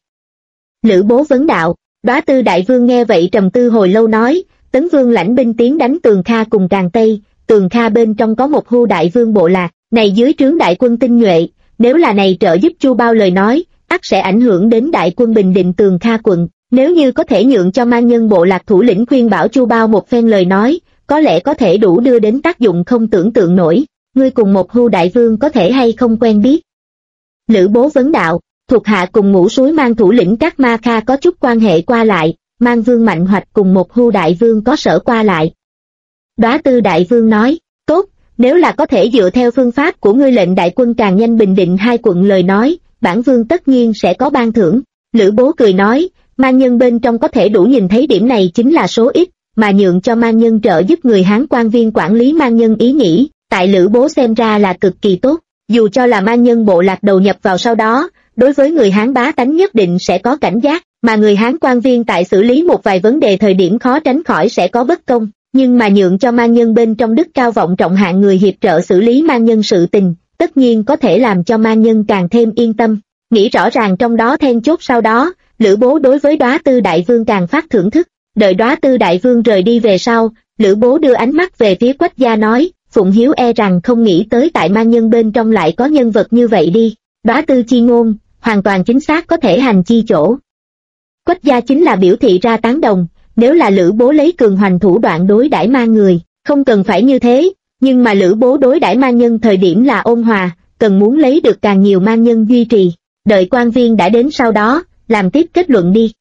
A: Lữ Bố vấn đạo. Đóa Tư đại vương nghe vậy trầm tư hồi lâu nói, Tấn Vương lãnh binh tiến đánh Tường Kha cùng Càn Tây, Tường Kha bên trong có một Hưu đại vương bộ lạc, này dưới trướng đại quân tinh nhuệ, nếu là này trợ giúp Chu Bao lời nói, ắt sẽ ảnh hưởng đến đại quân Bình Định Tường Kha quận, nếu như có thể nhượng cho ma nhân bộ lạc thủ lĩnh khuyên bảo Chu Bao một phen lời nói, có lẽ có thể đủ đưa đến tác dụng không tưởng tượng nổi. Ngươi cùng một Hưu đại vương có thể hay không quen biết? Lữ Bố vấn đạo, thuộc hạ cùng Ngũ Suối Mang thủ lĩnh các Ma Kha có chút quan hệ qua lại, Mang vương Mạnh Hoạch cùng một Hưu đại vương có sở qua lại. Đóa Tư đại vương nói, tốt, nếu là có thể dựa theo phương pháp của ngươi lệnh đại quân càng nhanh bình định 2 quận lời nói, bản vương tất nhiên sẽ có ban thưởng. Lữ Bố cười nói, ma nhân bên trong có thể đủ nhìn thấy điểm này chính là số ít, mà nhượng cho ma nhân trợ giúp người Hán quan viên quản lý ma nhân ý nghĩ, tại Lữ Bố xem ra là cực kỳ tốt, dù cho là ma nhân bộ lạc đầu nhập vào sau đó, đối với người Hán bá tánh nhất định sẽ có cảnh giác, mà người Hán quan viên tại xử lý một vài vấn đề thời điểm khó tránh khỏi sẽ có bất công, nhưng mà nhượng cho ma nhân bên trong đức cao vọng trọng hạng người hiệp trợ xử lý ma nhân sự tình, tất nhiên có thể làm cho ma nhân càng thêm yên tâm. Nghĩ rõ ràng trong đó then chốt sau đó, Lữ Bố đối với Đóa Tư đại vương càng phát thưởng thức. Đợi Đóa Tư đại vương rời đi về sau, Lữ Bố đưa ánh mắt về phía Quách gia nói, Phụng Hiếu e rằng không nghĩ tới tại ma nhân bên trong lại có nhân vật như vậy đi. Đóa Tư chi ngôn, hoàn toàn chính xác có thể hành chi chỗ. Quách gia chính là biểu thị ra tán đồng, nếu là Lữ Bố lấy cường hoành thủ đoạn đối đãi ma người, không cần phải như thế, nhưng mà Lữ Bố đối đãi ma nhân thời điểm là ôn hòa, cần muốn lấy được càng nhiều ma nhân duy trì, đợi quan viên đã đến sau đó, làm tiếp kết luận đi.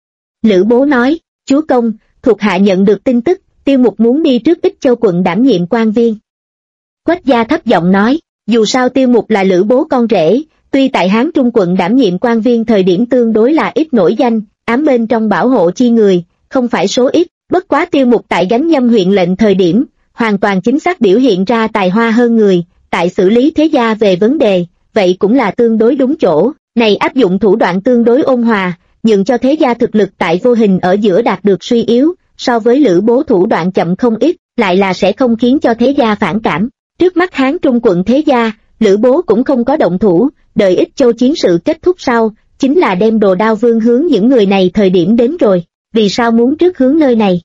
A: Lữ Bố nói, chúa công, thuộc hạ nhận được tin tức, Tiêu Mục muốn đi trước Ích Châu quận đảm nhiệm quan viên. Quách gia thấp giọng nói, dù sao Tiêu Mục là Lữ Bố con rể, tuy tại Hán Trung quận đảm nhiệm quan viên thời điểm tương đối là ít nổi danh, ám bên trong bảo hộ chi người, không phải số ít. Bất quá Tiêu Mục tại gánh Nhâm huyện lệnh thời điểm, hoàn toàn chính xác biểu hiện ra tài hoa hơn người, tại xử lý thế gia về vấn đề, vậy cũng là tương đối đúng chỗ, này áp dụng thủ đoạn tương đối ôn hòa, nhường cho thế gia thực lực tại vô hình ở giữa đạt được suy yếu, so với Lữ Bố thủ đoạn chậm không ít, lại là sẽ không khiến cho thế gia phản cảm. Trước mắt Hán Trung quận thế gia, Lữ Bố cũng không có động thủ, đợi Ích Châu chiến sự kết thúc sau, chính là đem Đồ Đao Vương hướng những người này thời điểm đến rồi, vì sao muốn trước hướng nơi này?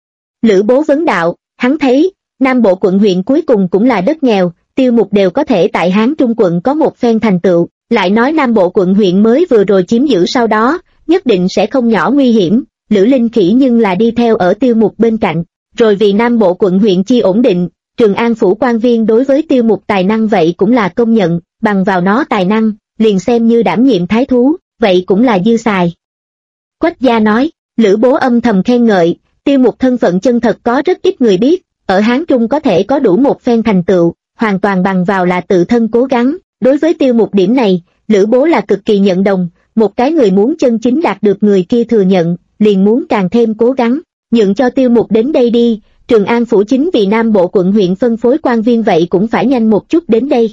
A: Lữ Bố vấn đạo, hắn thấy, Nam Bộ quận huyện cuối cùng cũng là đất nghèo, Tiêu Mục đều có thể tại Hán Trung quận có một phen thành tựu, lại nói Nam Bộ quận huyện mới vừa rồi chiếm giữ sau đó, nhất định sẽ không nhỏ nguy hiểm, Lữ Linh Khỉ nhưng là đi theo ở Tiêu Mục bên cạnh, rồi vì Nam Bộ quận huyện chi ổn định, Trường An phủ quan viên đối với Tiêu Mục tài năng vậy cũng là công nhận, bằng vào nó tài năng, liền xem như đảm nhiệm thái thú, vậy cũng là dư xài. Quách gia nói, Lữ Bố âm thầm khen ngợi, Tiêu Mục thân phận chân thật có rất ít người biết, ở Hán Trung có thể có đủ một phen thành tựu, hoàn toàn bằng vào là tự thân cố gắng. Đối với Tiêu Mục điểm này, Lữ Bố là cực kỳ nhận đồng, một cái người muốn chân chính đạt được người kia thừa nhận, liền muốn càng thêm cố gắng, nhượng cho Tiêu Mục đến đây đi, Trường An phủ chính vì Nam Bộ quận huyện phân phối quan viên vậy cũng phải nhanh một chút đến đây.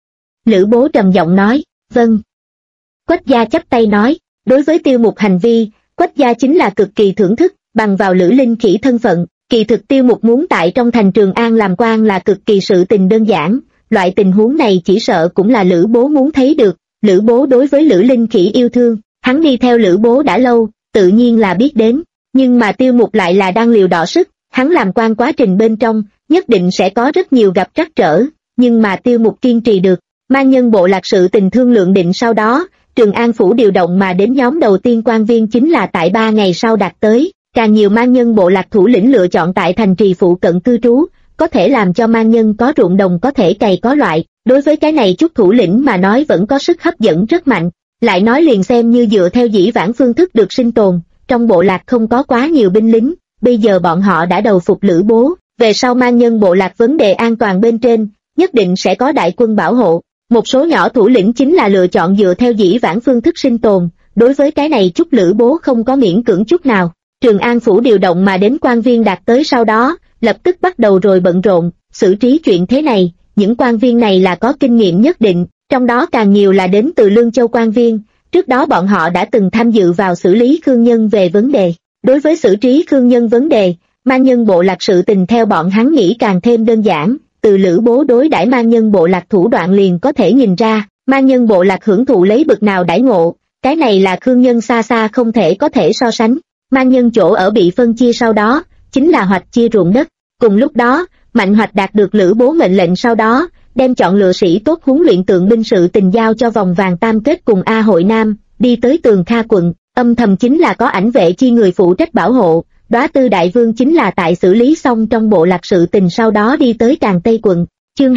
A: Lữ Bố trầm giọng nói, vâng. Quách gia chắp tay nói, đối với Tiêu Mục hành vi, Quách gia chính là cực kỳ thưởng thức, bằng vào Lữ Linh Khỉ thân phận, kỳ thực Tiêu Mục muốn tại trong thành Trường An làm quan là cực kỳ sự tình đơn giản, loại tình huống này chỉ sợ cũng là Lữ Bố muốn thấy được. Lữ Bố đối với Lữ Linh Khỉ yêu thương, hắn đi theo Lữ Bố đã lâu, tự nhiên là biết đến, nhưng mà Tiêu Mục lại là đang liều đọ sức, hắn làm quan quá trình bên trong, nhất định sẽ có rất nhiều gặp trắc trở, nhưng mà Tiêu Mục kiên trì được. Mang nhân bộ lạc sự tình thương lượng định sau đó, Trường An phủ điều động mà đến nhóm đầu tiên quan viên chính là tại 3 ngày sau đạt tới, càng nhiều mang nhân bộ lạc thủ lĩnh lựa chọn tại thành trì phụ cận cư trú, có thể làm cho mang nhân có ruộng đồng có thể cày có loại, đối với cái này chút thủ lĩnh mà nói vẫn có sức hấp dẫn rất mạnh, lại nói liền xem như dựa theo dĩ vãng phương thức được sinh tồn, trong bộ lạc không có quá nhiều binh lính, bây giờ bọn họ đã đầu phục Lữ Bố, về sau mang nhân bộ lạc vấn đề an toàn bên trên, nhất định sẽ có đại quân bảo hộ. Một số nhỏ thủ lĩnh chính là lựa chọn dựa theo dĩ vãng phương thức sinh tồn, đối với cái này chút Lữ Bố không có miễn cưỡng chút nào. Trường An phủ điều động mà đến quan viên đạt tới sau đó, lập tức bắt đầu rồi bận rộn, xử trí chuyện thế này, những quan viên này là có kinh nghiệm nhất định, trong đó càng nhiều là đến từ Lương Châu quan viên, trước đó bọn họ đã từng tham dự vào xử lý Khương Nhân về vấn đề. Đối với xử trí Khương Nhân vấn đề, mang nhân bộ lạc sự tình theo bọn hắn nghĩ càng thêm đơn giản, từ Lữ Bố đối đãi mang nhân bộ lạc thủ đoạn liền có thể nhìn ra, mang nhân bộ lạc hưởng thụ lấy bực nào đãi ngộ, cái này là Khương Nhân xa xa không thể có thể so sánh. Mang nhân chỗ ở bị phân chia sau đó, chính là Hoạch chia ruộng đất, cùng lúc đó, Mạnh Hoạch đạt được Lữ Bố mệnh lệnh sau đó, đem chọn lựa sĩ tốt huấn luyện tượng binh sự tình giao cho vòng vàng tam kết cùng A Hội Nam, đi tới Tường Kha quận, âm thầm chính là có ảnh vệ chi người phụ trách bảo hộ. Đóa Tư Đại Vương chính là tại xử lý xong trong bộ lạc sự tình sau đó đi tới Càn Tây quận. Chương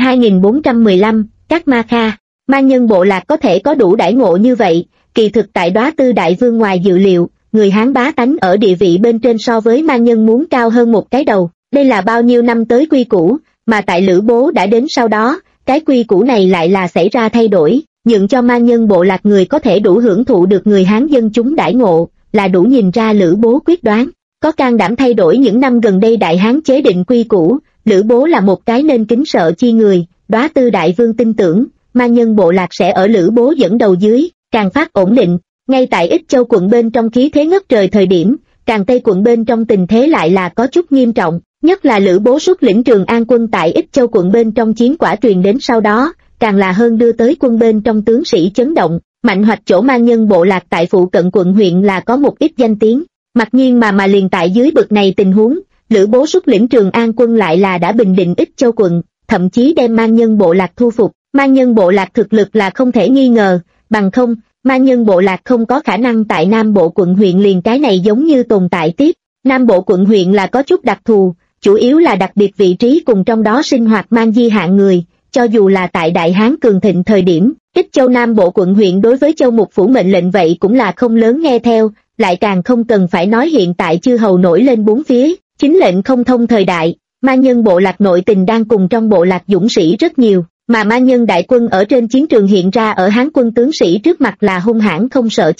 A: 2415, Các Ma Kha. Mang nhân bộ lạc có thể có đủ đãi ngộ như vậy, kỳ thực tại Đóa Tư Đại Vương ngoài dự liệu, người Hán bá tánh ở địa vị bên trên so với mang nhân muốn cao hơn một cái đầu. Đây là bao nhiêu năm tới quy củ, mà tại Lữ Bố đã đến sau đó, cái quy củ này lại là xảy ra thay đổi, nhượng cho mang nhân bộ lạc người có thể đủ hưởng thụ được người Hán dân chúng đãi ngộ, là đủ nhìn ra Lữ Bố quyết đoán. Có can đảm thay đổi những năm gần đây Đại Hán chế định quy củ, Lữ Bố là một cái nên kính sợ chi người. Đóa Tư Đại Vương tin tưởng, mang nhân bộ lạc sẽ ở Lữ Bố dẫn đầu dưới, càng phát ổn định. Ngay tại Ích Châu quận bên trong khí thế ngất trời thời điểm, Càn Tây quận bên trong tình thế lại là có chút nghiêm trọng, nhất là Lữ Bố xuất lĩnh Trường An quân tại Ích Châu quận bên trong chiến quả truyền đến sau đó, càng là hơn đưa tới quân bên trong tướng sĩ chấn động. Mạnh Hoạch chỗ mang nhân bộ lạc tại phụ cận quận huyện là có một ít danh tiếng. Mặc nhiên mà liền tại dưới bực này tình huống, Lữ Bố xuất lĩnh Trường An quân lại là đã bình định Ích Châu quận, thậm chí đem mang nhân bộ lạc thu phục. Mang nhân bộ lạc thực lực là không thể nghi ngờ, bằng không, mang nhân bộ lạc không có khả năng tại Nam Bộ quận huyện liền cái này giống như tồn tại tiếp. Nam Bộ quận huyện là có chút đặc thù, chủ yếu là đặc biệt vị trí cùng trong đó sinh hoạt mang di hạng người, cho dù là tại Đại Hán cường thịnh thời điểm, Ích Châu Nam Bộ quận huyện đối với Châu Mục phủ mệnh lệnh vậy cũng là không lớn nghe theo, lại càng không cần phải nói hiện tại chư hầu nổi lên bốn phía, chính lệnh không thông thời đại, mang nhân bộ lạc nội tình đang cùng trong bộ lạc dũng sĩ rất nhiều, mà mang nhân đại quân ở trên chiến trường hiện ra ở Hán quân tướng sĩ trước mặt là hung hãn không sợ chết.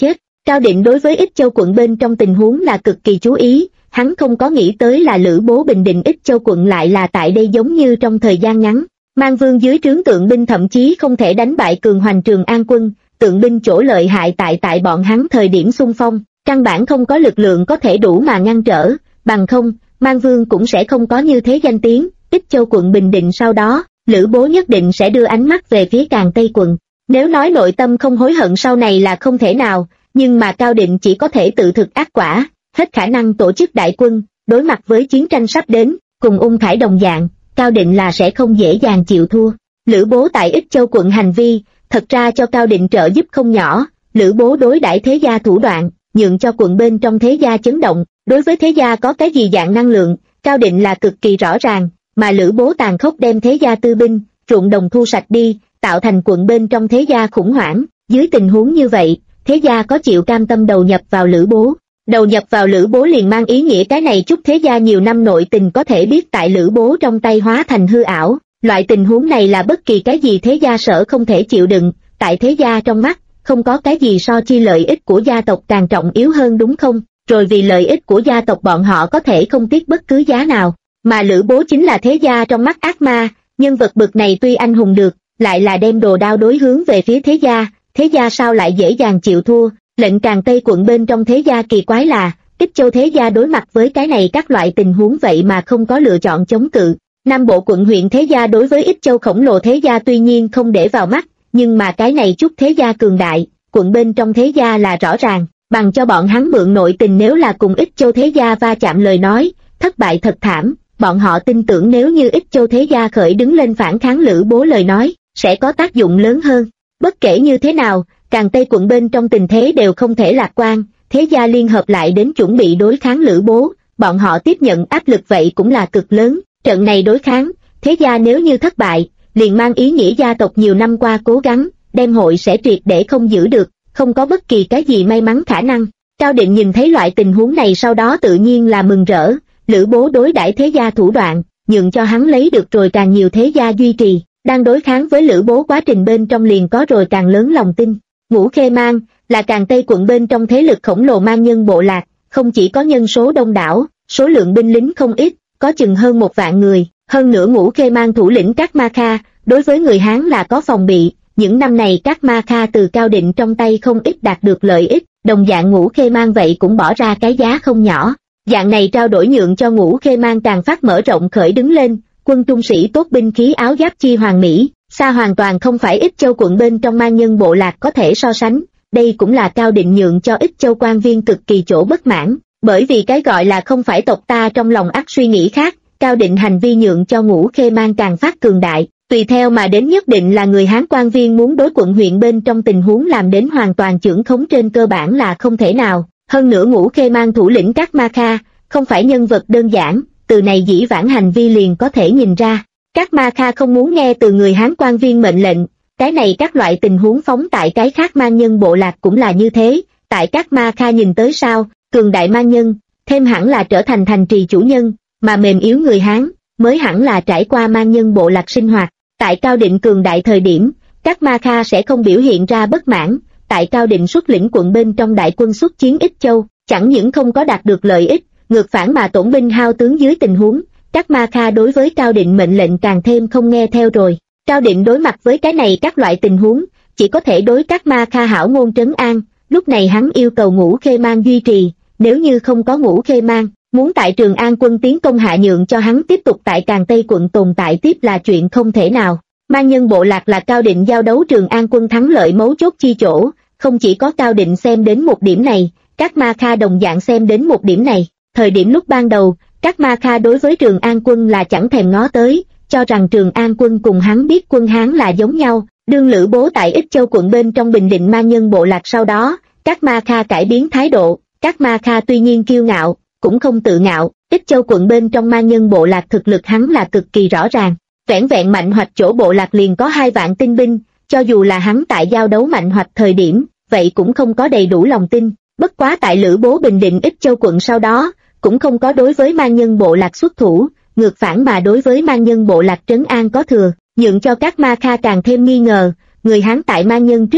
A: Cao Định đối với Ích Châu quận bên trong tình huống là cực kỳ chú ý, hắn không có nghĩ tới là Lữ Bố bình định Ích Châu quận lại là tại đây giống như trong thời gian ngắn. Mang Vương dưới trướng tượng binh thậm chí không thể đánh bại cường hoành Trường An quân, tượng binh chỗ lợi hại tại bọn hắn thời điểm xung phong, căn bản không có lực lượng có thể đủ mà ngăn trở, bằng không, Mang Vương cũng sẽ không có như thế danh tiếng. Ích Châu quận bình định sau đó, Lữ Bố nhất định sẽ đưa ánh mắt về phía Càn Tây quận. Nếu nói nội tâm không hối hận sau này là không thể nào, nhưng mà Cao Định chỉ có thể tự thực ác quả, hết khả năng tổ chức đại quân, đối mặt với chiến tranh sắp đến, cùng Ung Khải đồng dạng, Cao Định là sẽ không dễ dàng chịu thua. Lữ Bố tại Ích Châu quận hành vi, thật ra cho Cao Định trợ giúp không nhỏ. Lữ Bố đối đãi thế gia thủ đoạn, nhượng cho quận bên trong thế gia chấn động, đối với thế gia có cái gì dạng năng lượng, Cao Định là cực kỳ rõ ràng, mà Lữ Bố tàn khốc đem thế gia tư binh, ruộng đồng thu sạch đi, tạo thành quận bên trong thế gia khủng hoảng. Dưới tình huống như vậy, thế gia có chịu cam tâm đầu nhập vào Lữ Bố? Đầu nhập vào Lữ Bố liền mang ý nghĩa cái này chút thế gia nhiều năm nội tình có thể biết tại Lữ Bố trong tay hóa thành hư ảo. Loại tình huống này là bất kỳ cái gì thế gia sở không thể chịu đựng, tại thế gia trong mắt, không có cái gì so chi lợi ích của gia tộc càng trọng yếu hơn đúng không? Rồi vì lợi ích của gia tộc bọn họ có thể không tiếc bất cứ giá nào, mà Lữ Bố chính là thế gia trong mắt ác ma, nhân vật bực này tuy anh hùng được, lại là đem đồ đao đối hướng về phía thế gia sao lại dễ dàng chịu thua. Lệnh Càn Tây quận bên trong thế gia kỳ quái là, Ích Châu thế gia đối mặt với cái này các loại tình huống vậy mà không có lựa chọn chống cự. Nam bộ quận huyện thế gia đối với Ích Châu khổng lồ thế gia tuy nhiên không để vào mắt, nhưng mà cái này chút thế gia cường đại, quận bên trong thế gia là rõ ràng, bằng cho bọn hắn mượn nội tình nếu là cùng Ích Châu thế gia va chạm lời nói, thất bại thật thảm. Bọn họ tin tưởng nếu như Ích Châu thế gia khởi đứng lên phản kháng Lữ Bố lời nói, sẽ có tác dụng lớn hơn. Bất kể như thế nào, Càn Tây quận bên trong tình thế đều không thể lạc quan, thế gia liên hợp lại đến chuẩn bị đối kháng Lữ Bố, bọn họ tiếp nhận áp lực vậy cũng là cực lớn. Trận này đối kháng, thế gia nếu như thất bại, liền mang ý nghĩa gia tộc nhiều năm qua cố gắng, đem hội sẽ triệt để không giữ được, không có bất kỳ cái gì may mắn khả năng. Cao Định nhìn thấy loại tình huống này sau đó tự nhiên là mừng rỡ, Lữ Bố đối đãi thế gia thủ đoạn, nhượng cho hắn lấy được rồi càng nhiều thế gia duy trì, đang đối kháng với Lữ Bố quá trình bên trong liền có rồi càng lớn lòng tin. Ngũ Khê Mang là Càn Tây quận bên trong thế lực khổng lồ mang nhân bộ lạc, không chỉ có nhân số đông đảo, số lượng binh lính không ít, có chừng hơn 1 vạn người, hơn nữa Ngũ Khê Mang thủ lĩnh các Ma Kha, đối với người Hán là có phòng bị, những năm này các Ma Kha từ Cao Định trong tay không ít đạt được lợi ích, đồng dạng Ngũ Khê Mang vậy cũng bỏ ra cái giá không nhỏ. Dạng này trao đổi nhượng cho Ngũ Khê Mang càng phát mở rộng khởi đứng lên, quân trung sĩ tốt binh khí áo giáp chi hoàn mỹ, xa hoàn toàn không phải Ích Châu quận bên trong mang nhân bộ lạc có thể so sánh. Đây cũng là Cao Định nhượng cho Ích Châu quan viên cực kỳ chỗ bất mãn, bởi vì cái gọi là không phải tộc ta trong lòng ắt suy nghĩ khác, Cao Định hành vi nhượng cho Ngũ Khê Mang càng phát cường đại, tùy theo mà đến nhất định là người Hán quan viên muốn đối quận huyện bên trong tình huống làm đến hoàn toàn chưởng khống trên cơ bản là không thể nào. Hơn nữa Ngũ Khê Mang thủ lĩnh các Ma Kha, không phải nhân vật đơn giản, từ này dĩ vãng hành vi liền có thể nhìn ra. Các Ma Kha không muốn nghe từ người Hán quan viên mệnh lệnh, cái này các loại tình huống phóng tại cái khác mang nhân bộ lạc cũng là như thế, tại các Ma Kha nhìn tới sao, cường đại mang nhân, thêm hẳn là trở thành thành trì chủ nhân, mà mềm yếu người Hán, mới hẳn là trải qua mang nhân bộ lạc sinh hoạt. Tại Cao Định cường đại thời điểm, các Ma Kha sẽ không biểu hiện ra bất mãn, tại Cao Định xuất lĩnh quận bên trong đại quân xuất chiến Ích Châu, chẳng những không có đạt được lợi ích, ngược phản mà tổn binh hao tướng dưới tình huống, các Ma Kha đối với Cao Định mệnh lệnh càng thêm không nghe theo rồi. Cao Định đối mặt với cái này các loại tình huống, chỉ có thể đối các Ma Kha hảo ngôn trấn an, lúc này hắn yêu cầu Ngũ Khê Mang duy trì, nếu như không có Ngũ Khê Mang, muốn tại Trường An quân tiến công hạ nhượng cho hắn tiếp tục tại Càn Tây quận tồn tại tiếp là chuyện không thể nào. Mang nhân bộ lạc là Cao Định giao đấu Trường An quân thắng lợi mấu chốt chi chỗ, không chỉ có Cao Định xem đến một điểm này, các Ma Kha đồng dạng xem đến một điểm này. Thời điểm lúc ban đầu, các Ma Kha đối với Trường An quân là chẳng thèm ngó tới, cho rằng Trường An quân cùng hắn biết quân Hán là giống nhau. Đương Lữ Bố tại Ích Châu quận bên trong bình định mang nhân bộ lạc sau đó, các Ma Kha cải biến thái độ, các Ma Kha tuy nhiên kiêu ngạo, cũng không tự ngạo, Ích Châu quận bên trong mang nhân bộ lạc thực lực hắn là cực kỳ rõ ràng. Vẻn vẹn Mạnh Hoạch chỗ bộ lạc liền có 2 vạn tinh binh, cho dù là hắn tại giao đấu Mạnh Hoạch thời điểm, vậy cũng không có đầy đủ lòng tin. Bất quá tại Lữ Bố bình định Ích Châu quận sau đó, cũng không có đối với mang nhân bộ lạc xuất thủ, ngược phản mà đối với mang nhân bộ lạc trấn an có thừa, nhượng cho các Ma Kha càng thêm nghi ngờ, người Hán tại mang nhân trước mặt,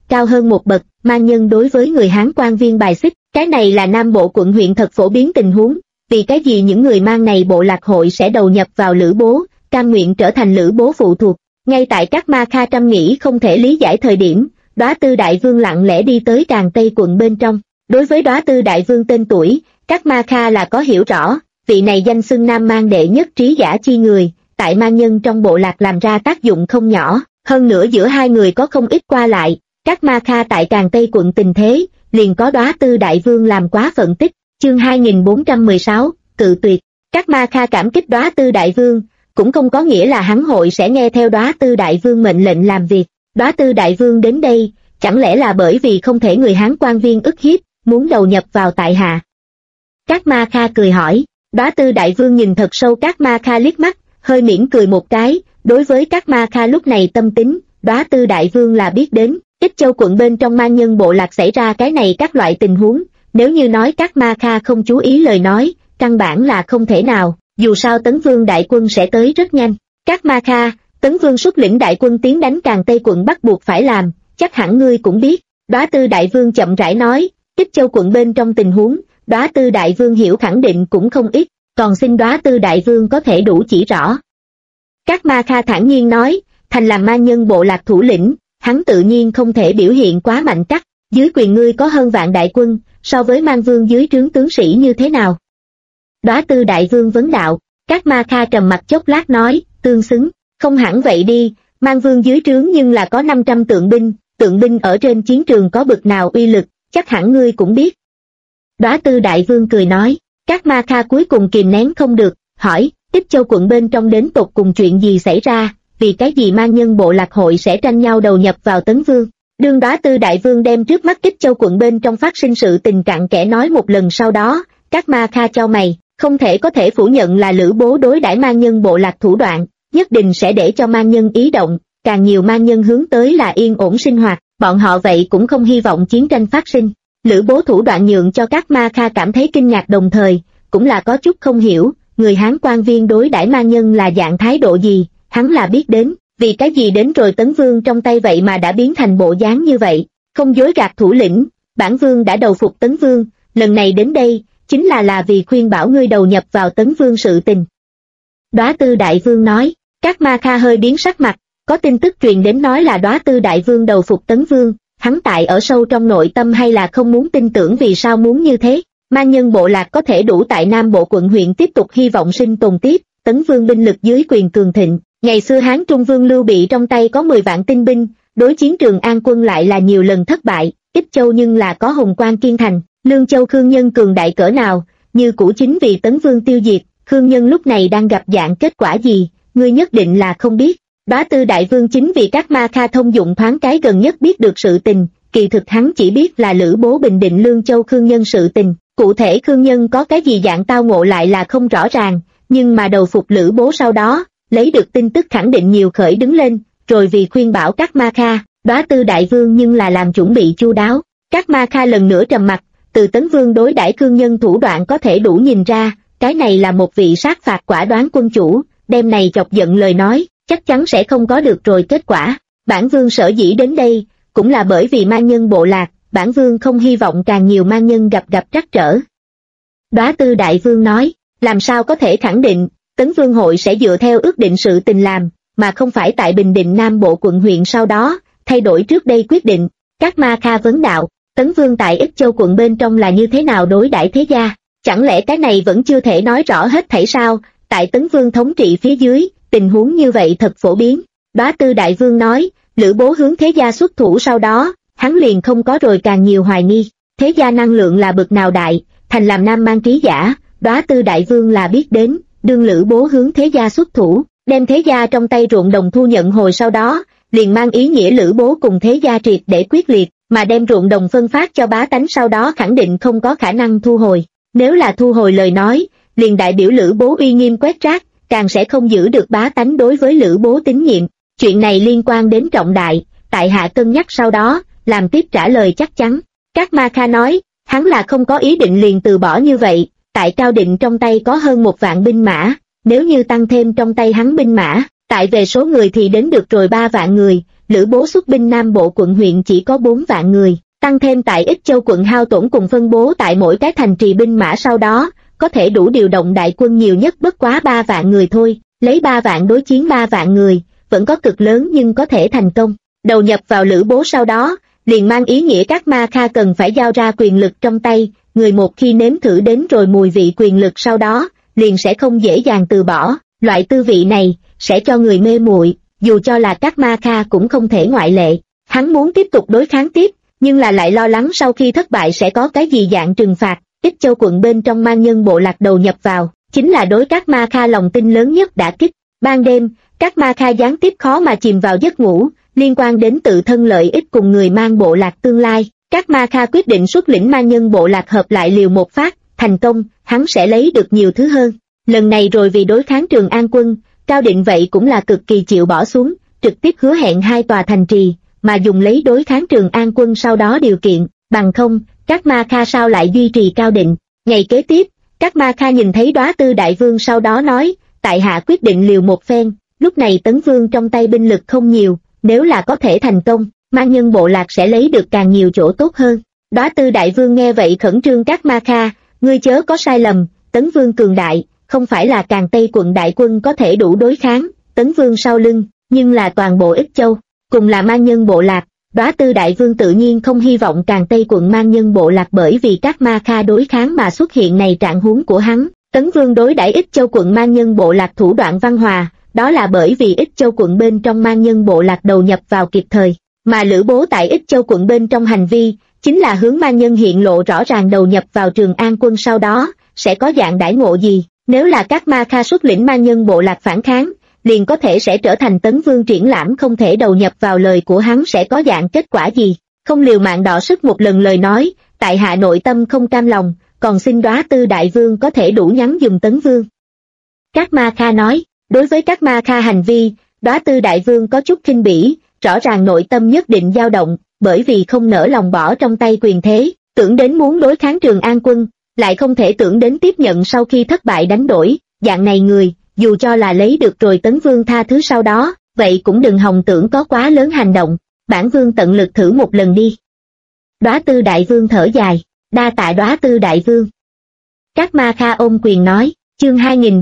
A: cao hơn một bậc, mang nhân đối với người Hán quan viên bài xích, cái này là Nam Bộ quận huyện thật phổ biến tình huống, vì cái gì những người mang này bộ lạc hội sẽ đầu nhập vào Lữ Bố, cam nguyện trở thành Lữ Bố phụ thuộc. Ngay tại các Ma Kha Trâm nghĩ không thể lý giải thời điểm, Đóa Tư Đại Vương lặng lẽ đi tới Tràng Tây quận bên trong. Đối với Đóa Tư Đại Vương tên tuổi, các Ma Kha là có hiểu rõ, vị này danh xưng Nam Mang đệ nhất trí giả chi người, tại mang nhân trong bộ lạc làm ra tác dụng không nhỏ, hơn nữa giữa hai người có không ít qua lại, các Ma Kha tại Tràng Tây quận tình thế, liền có Đóa Tư Đại Vương làm quá phận tích. Chương 2416, cự tuyệt. Các Ma Kha cảm kích Đóa Tư Đại Vương, cũng không có nghĩa là hắn hội sẽ nghe theo Đóa Tư Đại Vương mệnh lệnh làm việc. Đóa Tư Đại Vương đến đây, chẳng lẽ là bởi vì không thể người Hán quan viên ức hiếp, muốn đầu nhập vào tại hạ? Các Ma Kha cười hỏi. Đóa Tư Đại Vương nhìn thật sâu các Ma Kha liếc mắt, hơi mỉm cười một cái. Đối với các Ma Kha lúc này tâm tính, Đóa Tư Đại Vương là biết đến. Ích Châu quận bên trong mang nhân bộ lạc xảy ra cái này các loại tình huống, nếu như nói các Ma Kha không chú ý lời nói, căn bản là không thể nào, dù sao Tấn Vương đại quân sẽ tới rất nhanh. Các Ma Kha, Tấn Vương xuất lĩnh đại quân tiến đánh Tràng Tây quận bắt buộc phải làm, chắc hẳn ngươi cũng biết. Đóa Tư Đại Vương chậm rãi nói, Ích Châu quận bên trong tình huống, Đóa Tư Đại Vương hiểu khẳng định cũng không ít, còn xin Đóa Tư Đại Vương có thể đủ chỉ rõ. Các Ma Kha thản nhiên nói, thành làm ma nhân bộ lạc thủ lĩnh, hắn tự nhiên không thể biểu hiện quá mạnh chắc, dưới quyền ngươi có hơn vạn đại quân, so với mang vương dưới trướng tướng sĩ như thế nào? Đóa Tư Đại Vương vấn đạo. Các Ma Kha trầm mặt chốc lát nói, tương xứng, không hẳn vậy đi, mang vương dưới trướng nhưng là có 500 tượng binh ở trên chiến trường có bực nào uy lực, chắc hẳn ngươi cũng biết. Đóa Tư Đại Vương cười nói. Các Ma Kha cuối cùng kìm nén không được, hỏi, Ích Châu quận bên trong đến tột cùng chuyện gì xảy ra, vì cái gì mang nhân bộ lạc hội sẽ tranh nhau đầu nhập vào Tấn Vương? Đương Đóa Tư Đại Vương đem trước mắt Ích Châu quận bên trong phát sinh sự tình cặn kẽ nói một lần sau đó, các Ma Kha chau mày, không thể phủ nhận là Lữ Bố đối đãi mang nhân bộ lạc thủ đoạn, nhất định sẽ để cho mang nhân ý động, càng nhiều mang nhân hướng tới là yên ổn sinh hoạt, bọn họ vậy cũng không hy vọng chiến tranh phát sinh. Lữ Bố thủ đoạn nhượng cho các Ma Kha cảm thấy kinh ngạc đồng thời, cũng là có chút không hiểu, người Hán quan viên đối đãi mang nhân là dạng thái độ gì, hắn là biết đến, vì cái gì đến rồi Tấn Vương trong tay vậy mà đã biến thành bộ dáng như vậy, không dối gạt thủ lĩnh, bản vương đã đầu phục Tấn Vương, lần này đến đây, chính là vì khuyên bảo ngươi đầu nhập vào Tấn Vương sự tình. Đóa Tư Đại Vương nói. Các Ma Kha hơi biến sắc mặt, có tin tức truyền đến nói là Đóa Tư Đại Vương đầu phục Tấn Vương, hắn tại ở sâu trong nội tâm hay là không muốn tin tưởng vì sao muốn như thế. Mang nhân bộ lạc có thể đủ tại Nam Bộ quận huyện tiếp tục hy vọng sinh tồn tiếp, Tấn Vương binh lực dưới quyền cường thịnh, ngày xưa Hán Trung Vương Lưu Bị trong tay có 10 vạn tinh binh, đối chiến Trường An quân lại là nhiều lần thất bại, Ích Châu nhưng là có hùng quan kiên thành, Lương Châu Khương Nhân cường đại cỡ nào, như cũ chính vì Tấn Vương tiêu diệt, Khương Nhân lúc này đang gặp dạng kết quả gì, ngươi nhất định là không biết. Đóa Tư Đại Vương chính vì các Ma Kha thông dụng thoáng cái gần nhất biết được sự tình, kỳ thực hắn chỉ biết là Lữ Bố bình định Lương Châu Khương Nhân sự tình, cụ thể Khương Nhân có cái gì dạng tao ngộ lại là không rõ ràng, nhưng mà đầu phục Lữ Bố sau đó, lấy được tin tức khẳng định nhiều khởi đứng lên, rồi vì khuyên bảo các Ma Kha, Đóa Tư Đại Vương nhưng là làm chuẩn bị chu đáo. Các Ma Kha lần nữa trầm mặt, từ Tấn Vương đối đãi Khương Nhân thủ đoạn có thể đủ nhìn ra, cái này là một vị sát phạt quả đoán quân chủ, đem này chọc giận lời nói, chắc chắn sẽ không có được rồi kết quả. Bản vương sở dĩ đến đây, cũng là bởi vì mang nhân bộ lạc, bản vương không hy vọng càng nhiều mang nhân gặp trắc trở. Đóa Tư Đại Vương nói, làm sao có thể khẳng định, Tấn Vương hội sẽ dựa theo ước định sự tình làm, mà không phải tại Bình Định Nam Bộ quận huyện sau đó, thay đổi trước đây quyết định. Các Ma Kha vấn đạo, Tấn Vương tại Ích Châu quận bên trong là như thế nào đối đãi thế gia, chẳng lẽ cái này vẫn chưa thể nói rõ hết thảy sao? Tại Tấn Vương thống trị phía dưới, tình huống như vậy thật phổ biến. Đóa Tư Đại Vương nói, Lữ Bố hướng thế gia xuất thủ sau đó, hắn liền không có rồi càng nhiều hoài nghi. Thế gia năng lượng là bực nào đại, thành làm Nam Mang trí giả, Đóa Tư Đại Vương là biết đến. Đương Lữ Bố hướng thế gia xuất thủ, đem thế gia trong tay ruộng đồng thu nhận hồi sau đó, liền mang ý nghĩa Lữ Bố cùng thế gia triệt để quyết liệt, mà đem ruộng đồng phân phát cho bá tánh sau đó khẳng định không có khả năng thu hồi. Nếu là thu hồi lời nói, liền đại biểu Lữ Bố uy nghiêm quét rác, càng sẽ không giữ được bá tánh đối với Lữ Bố tín nhiệm. Chuyện này liên quan đến trọng đại, tại hạ cân nhắc sau đó, làm tiếp trả lời chắc chắn. Các Ma Kha nói, hắn là không có ý định liền từ bỏ như vậy, tại Cao Định trong tay có hơn 1 vạn binh mã, nếu như tăng thêm trong tay hắn binh mã, tại về số người thì đến được rồi 3 vạn người, Lữ Bố xuất binh Nam Bộ quận huyện chỉ có 4 vạn người, tăng thêm tại Ích Châu quận hao tổn cùng phân bố tại mỗi cái thành trì binh mã sau đó, có thể đủ điều động đại quân nhiều nhất bất quá 3 vạn người thôi, lấy 3 vạn đối chiến 3 vạn người, vẫn có cực lớn nhưng có thể thành công. Đầu nhập vào Lữ Bố sau đó, liền mang ý nghĩa các Ma Kha cần phải giao ra quyền lực trong tay, người một khi nếm thử đến rồi mùi vị quyền lực sau đó, liền sẽ không dễ dàng từ bỏ, loại tư vị này, sẽ cho người mê muội, dù cho là các Ma Kha cũng không thể ngoại lệ. Hắn muốn tiếp tục đối kháng tiếp, nhưng là lại lo lắng sau khi thất bại sẽ có cái gì dạng trừng phạt. Ích Châu quận bên trong man nhân bộ lạc đầu nhập vào, chính là đối các Ma Kha lòng tin lớn nhất đả kích. Ban đêm, các Ma Kha gián tiếp khó mà chìm vào giấc ngủ, liên quan đến tự thân lợi ích cùng người mang bộ lạc tương lai. Các Ma Kha quyết định xuất lĩnh man nhân bộ lạc hợp lại liều một phát, thành công, hắn sẽ lấy được nhiều thứ hơn. Lần này rồi vì đối kháng Trường An quân, Cao Định vậy cũng là cực kỳ chịu bỏ xuống, trực tiếp hứa hẹn 2 tòa thành trì, mà dùng lấy đối kháng Trường An quân sau đó điều kiện, bằng không, các Ma Kha sao lại duy trì Cao Định. Ngày kế tiếp, các Ma Kha nhìn thấy Đóa Tư Đại Vương sau đó nói, tại hạ quyết định liều một phen, lúc này Tấn Vương trong tay binh lực không nhiều, nếu là có thể thành công, man nhân bộ lạc sẽ lấy được càng nhiều chỗ tốt hơn. Đóa Tư Đại Vương nghe vậy khẩn trương các Ma Kha, ngươi chớ có sai lầm, Tấn Vương cường đại, không phải là Càn Tây quận đại quân có thể đủ đối kháng, Tấn Vương sau lưng, nhưng là toàn bộ Ích Châu, cùng là man nhân bộ lạc. Đóa Tư Đại Vương tự nhiên không hy vọng Càn Tây quận man nhân bộ lạc bởi vì các Ma Kha đối kháng mà xuất hiện này trạng huống của hắn. Tấn Vương đối đãi Ích Châu quận man nhân bộ lạc thủ đoạn văn hòa, đó là bởi vì Ích Châu quận bên trong man nhân bộ lạc đầu nhập vào kịp thời, mà Lữ Bố tại Ích Châu quận bên trong hành vi, chính là hướng man nhân hiện lộ rõ ràng đầu nhập vào Trường An quân sau đó, sẽ có dạng đãi ngộ gì. Nếu là các Ma Kha xuất lĩnh man nhân bộ lạc phản kháng, liền có thể sẽ trở thành Tấn Vương triển lãm không thể đầu nhập vào lời của hắn sẽ có dạng kết quả gì. Không liều mạng đọ sức một lần lời nói, tại hạ nội tâm không cam lòng, còn xin Đóa Tư Đại Vương có thể đủ nhắn dùm Tấn Vương. Các Ma Kha nói, đối với các Ma Kha hành vi, Đóa Tư Đại Vương có chút khinh bỉ, rõ ràng nội tâm nhất định dao động, bởi vì không nỡ lòng bỏ trong tay quyền thế, tưởng đến muốn đối kháng Trường An quân, lại không thể tưởng đến tiếp nhận sau khi thất bại đánh đổi, dạng này người, dù cho là lấy được rồi Tấn Vương tha thứ sau đó, vậy cũng đừng hòng tưởng có quá lớn hành động, bản vương tận lực thử một lần đi. Đóa Tư Đại Vương thở dài, đa tạ Đóa Tư Đại Vương. Các Ma Kha ôm quyền nói, chương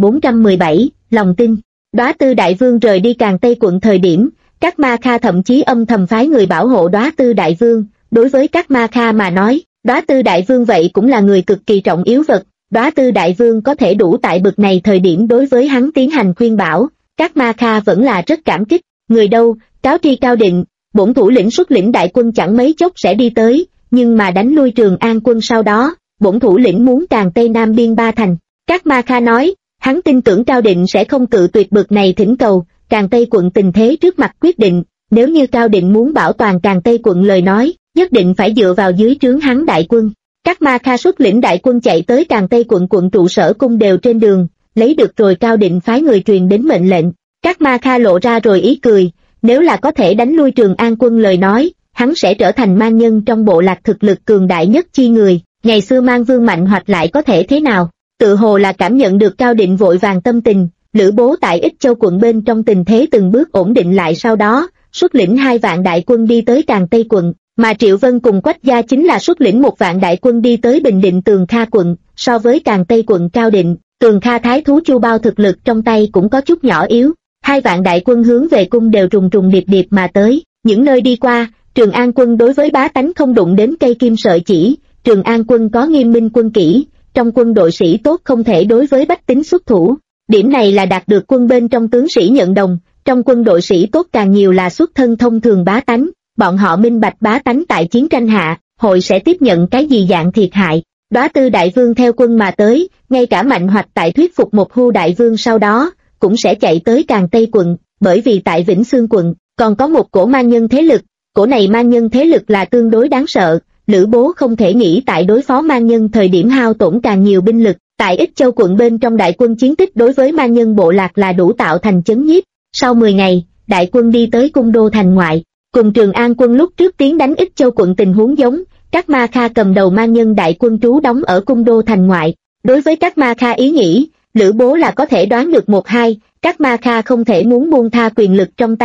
A: 2417, lòng tin. Đóa Tư Đại Vương rời đi Càn Tây quận thời điểm, các Ma Kha thậm chí âm thầm phái người bảo hộ Đóa Tư Đại Vương. Đối với các Ma Kha mà nói, Đóa Tư Đại Vương vậy cũng là người cực kỳ trọng yếu vật. Đóa Tư Đại Vương có thể đủ tại bực này thời điểm đối với hắn tiến hành khuyên bảo, các Ma Kha vẫn là rất cảm kích. Người đâu, cáo tri Cao Định, bổn thủ lĩnh xuất lĩnh đại quân chẳng mấy chốc sẽ đi tới, nhưng mà đánh lui Trường An quân sau đó, bổn thủ lĩnh muốn Càn Tây Nam biên 3 thành. Các Ma Kha nói, hắn tin tưởng Cao Định sẽ không cự tuyệt bực này thỉnh cầu. Càn Tây quận tình thế trước mặt quyết định, nếu như Cao Định muốn bảo toàn Càn Tây quận lời nói, nhất định phải dựa vào dưới trướng hắn đại quân. Các Ma Kha xuất lĩnh đại quân chạy tới Càn Tây quận trụ sở cung đều trên đường, lấy được rồi Cao Định phái người truyền đến mệnh lệnh. Các Ma Kha lộ ra rồi ý cười, nếu là có thể đánh lui Trường An quân lời nói, hắn sẽ trở thành man nhân trong bộ lạc thực lực cường đại nhất chi người. Ngày xưa Man Vương mạnh hoặc lại có thể thế nào? Tự hồ là cảm nhận được Cao Định vội vàng tâm tình, Lữ Bố tại Ích Châu quận bên trong tình thế từng bước ổn định lại sau đó, xuất lĩnh 2 vạn đại quân đi tới Càn Tây quận, mà Triệu Vân cùng Quách Gia chính là xuất lĩnh 1 vạn đại quân đi tới Bình Định Tường Kha quận. So với Càn Tây quận Cao Định, Tường Kha thái thú Chu Bao thực lực trong tay cũng có chút nhỏ yếu. 2 vạn đại quân hướng về cung đều trùng trùng điệp điệp mà tới, những nơi đi qua, Trường An quân đối với bá tánh không đụng đến cây kim sợi chỉ. Trường An quân có nghiêm minh quân kỷ, trong quân đội sĩ tốt không thể đối với bách tính xuất thủ. Điểm này là đạt được quân bên trong tướng sĩ nhận đồng, trong quân đội sĩ tốt càng nhiều là xuất thân thông thường bá tánh, bọn họ minh bạch bá tánh tại chiến tranh hạ, hội sẽ tiếp nhận cái gì dạng thiệt hại. Đóa Tư Đại Vương theo quân mà tới, ngay cả Mạnh Hoạch tại thuyết phục một Hu Đại Vương sau đó, cũng sẽ chạy tới Càn Tây quận, bởi vì tại Vĩnh Xương quận, còn có một cổ man nhân thế lực, cổ này man nhân thế lực là tương đối đáng sợ. Lữ Bố không thể nghĩ tại đối phó man nhân thời điểm hao tổn càng nhiều binh lực, tại Ích Châu quận bên trong đại quân chiến tích đối với man nhân bộ lạc là đủ tạo thành chấn nhiếp. Sau 10 ngày, đại quân đi tới cung đô thành ngoại, cùng Trường An quân lúc trước tiến đánh Ích Châu quận tình huống giống, các Ma Kha cầm đầu man nhân đại quân trú đóng ở cung đô thành ngoại. Đối với các Ma Kha ý nghĩ, Lữ Bố là có thể đoán được 1-2, các Ma Kha không thể muốn buông tha quyền lực trong tay,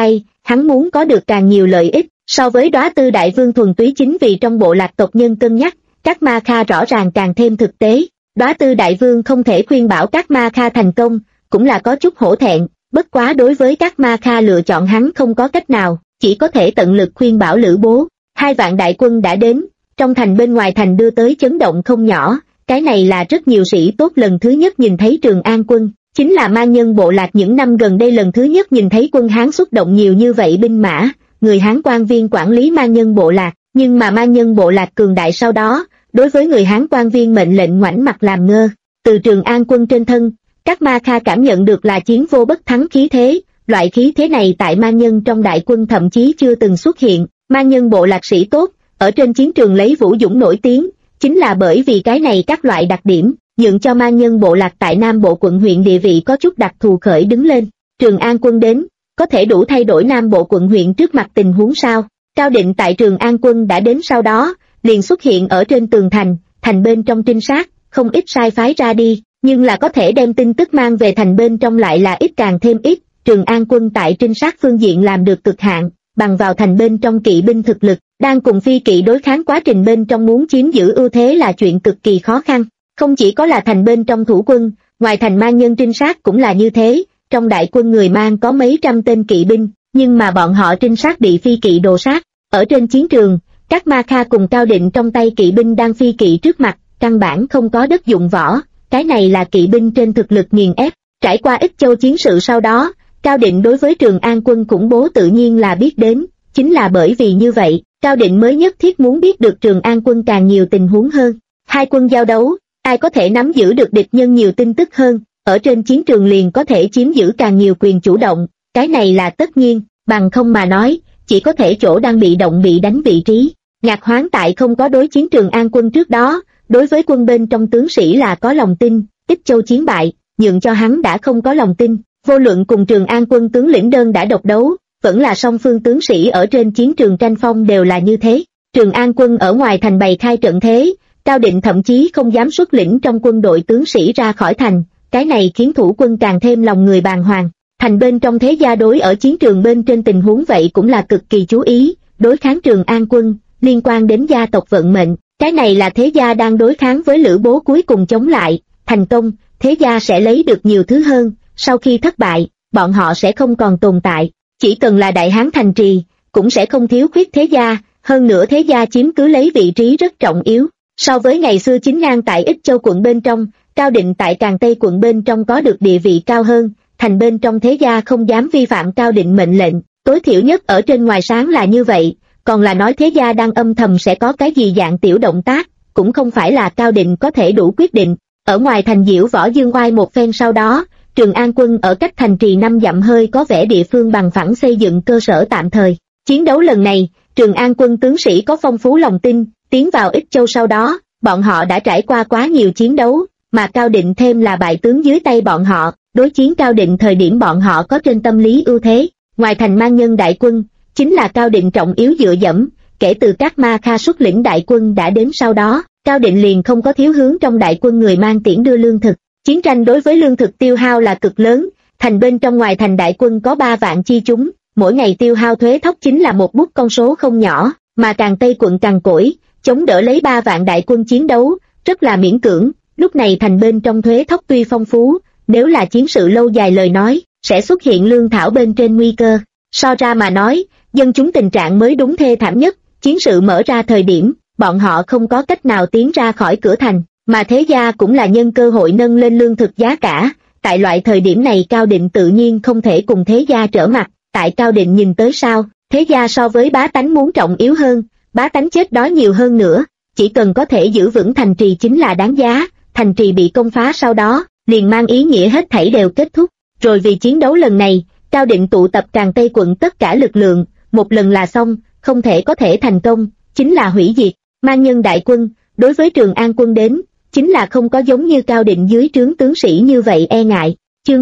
A: hắn muốn có được càng nhiều lợi ích. So với Đóa Tư Đại Vương thuần túy chính vì trong bộ lạc tộc nhân cân nhắc, các Ma Kha rõ ràng càng thêm thực tế. Đóa Tư Đại Vương không thể khuyên bảo các Ma Kha thành công, cũng là có chút hổ thẹn, bất quá đối với các Ma Kha lựa chọn hắn không có cách nào, chỉ có thể tận lực khuyên bảo Lữ Bố. 2 vạn đại quân đã đến, trong thành bên ngoài thành đưa tới chấn động không nhỏ, cái này là rất nhiều sĩ tốt lần thứ nhất nhìn thấy Trường An quân, chính là Man Nhân bộ lạc những năm gần đây lần thứ nhất nhìn thấy quân Hán xuất động nhiều như vậy binh mã, người Hán quan viên quản lý Man Nhân bộ lạc, nhưng mà Man Nhân bộ lạc cường đại sau đó, đối với người Hán quan viên mệnh lệnh ngoảnh mặt làm ngơ. Từ Trường An quân trên thân, các Ma Kha cảm nhận được là chiến vô bất thắng khí thế, loại khí thế này tại Man Nhân trong đại quân thậm chí chưa từng xuất hiện. Man Nhân bộ lạc sĩ tốt, ở trên chiến trường lấy vũ dũng nổi tiếng, chính là bởi vì cái này các loại đặc điểm, nhượng cho Man Nhân bộ lạc tại Nam Bộ quận huyện địa vị có chút đặc thù khởi đứng lên. Trường An quân đến, có thể đủ thay đổi Nam Bộ quận huyện trước mặt tình huống sao? Cao Định tại Trường An quân đã đến sau đó, liền xuất hiện ở trên tường thành, thành bên trong trinh sát, không ít sai phái ra đi, nhưng là có thể đem tin tức mang về thành bên trong lại là ít càng thêm ít. Trường An quân tại trinh sát phương diện làm được cực hạn, bằng vào thành bên trong kỵ binh thực lực, đang cùng phi kỵ đối kháng quá trình bên trong muốn chiếm giữ ưu thế là chuyện cực kỳ khó khăn. Không chỉ có là thành bên trong thủ quân, ngoài thành Man Nhân trinh sát cũng là như thế, trong đại quân người Man có mấy trăm tên kỵ binh, nhưng mà bọn họ trinh sát bị phi kỵ đồ sát. Ở trên chiến trường, các Ma Kha cùng Cao Định trong tay kỵ binh đang phi kỵ trước mặt, căn bản không có đất dụng võ, cái này là kỵ binh trên thực lực nghiền ép. Trải qua Ích Châu chiến sự sau đó, Cao Định đối với Trường An quân khủng bố tự nhiên là biết đến, chính là bởi vì như vậy, Cao Định mới nhất thiết muốn biết được Trường An quân càng nhiều tình huống hơn. 2 quân giao đấu, ai có thể nắm giữ được địch nhân nhiều tin tức hơn, ở trên chiến trường liền có thể chiếm giữ càng nhiều quyền chủ động, cái này là tất nhiên, bằng không mà nói, chỉ có thể chỗ đang bị động bị đánh vị trí. Ngạc Hoáng tại không có đối chiến Trường An quân trước đó, đối với quân bên trong tướng sĩ là có lòng tin, Ích Châu chiến bại, nhượng cho hắn đã không có lòng tin. Vô luận cùng Trường An quân tướng lĩnh đơn đã độc đấu, vẫn là song phương tướng sĩ ở trên chiến trường tranh phong đều là như thế. Trường An quân ở ngoài thành bày khai trận thế, Cao Định thậm chí không dám xuất lĩnh trong quân đội tướng sĩ ra khỏi thành, cái này khiến thủ quân càng thêm lòng người bàng hoàng. Thành bên trong thế gia đối ở chiến trường bên trên tình huống vậy cũng là cực kỳ chú ý, đối kháng Trường An quân, liên quan đến gia tộc vận mệnh, cái này là thế gia đang đối kháng với Lữ Bố cuối cùng chống lại, thành công, thế gia sẽ lấy được nhiều thứ hơn, sau khi thất bại, bọn họ sẽ không còn tồn tại, chỉ cần là Đại Hán thành trì, cũng sẽ không thiếu khuyết thế gia, hơn nữa thế gia chiếm cứ lấy vị trí rất trọng yếu. So với ngày xưa chính ngang tại Ích Châu quận bên trong, Cao Định tại Càn Tây quận bên trong có được địa vị cao hơn, thành bên trong thế gia không dám vi phạm Cao Định mệnh lệnh, tối thiểu nhất ở trên ngoài sáng là như vậy, còn là nói thế gia đang âm thầm sẽ có cái gì dạng tiểu động tác, cũng không phải là Cao Định có thể đủ quyết định. Ở ngoài thành diễu võ dương oai một phen sau đó, Trường An quân ở cách thành trì 5 dặm hơi có vẻ địa phương bằng phẳng xây dựng cơ sở tạm thời. Chiến đấu lần này, Trường An quân tướng sĩ có phong phú lòng tin, tiến vào Ích Châu sau đó, bọn họ đã trải qua quá nhiều chiến đấu, mà Cao Định thêm là bại tướng dưới tay bọn họ, đối chiến Cao Định thời điểm bọn họ có trên tâm lý ưu thế. Ngoài thành Man Nhân đại quân, chính là Cao Định trọng yếu dựa dẫm, kể từ các Ma Kha xuất lĩnh đại quân đã đến sau đó, Cao Định liền không có thiếu hướng trong đại quân người mang tiễn đưa lương thực. Chiến tranh đối với lương thực tiêu hao là cực lớn, thành bên trong ngoài thành đại quân có 3 vạn chi chúng, mỗi ngày tiêu hao thuế thóc chính là một bút con số không nhỏ, mà Càn Tây quận cằn cỗi, chống đỡ lấy 3 vạn đại quân chiến đấu, rất là miễn cưỡng. Lúc này thành bên trong thuế thóc tuy phong phú, nếu là chiến sự lâu dài lời nói, sẽ xuất hiện lương thảo bên trên nguy cơ. So ra mà nói, dân chúng tình trạng mới đúng thê thảm nhất, chiến sự mở ra thời điểm, bọn họ không có cách nào tiến ra khỏi cửa thành, mà thế gia cũng là nhân cơ hội nâng lên lương thực giá cả. Tại loại thời điểm này Cao Định tự nhiên không thể cùng thế gia trở mặt, tại Cao Định nhìn tới sao, thế gia so với bá tánh muốn trọng yếu hơn, bá tánh chết đói nhiều hơn nữa, chỉ cần có thể giữ vững thành trì chính là đáng giá, thành trì bị công phá sau đó, liền mang ý nghĩa hết thảy đều kết thúc. Rồi vì chiến đấu lần này, Cao Định tụ tập Càn Tây quận tất cả lực lượng, một lần là xong, không thể có thể thành công, chính là hủy diệt. Man Nhân đại quân, đối với Trường An quân đến, chính là không có giống như Cao Định dưới trướng tướng sĩ như vậy e ngại. Chương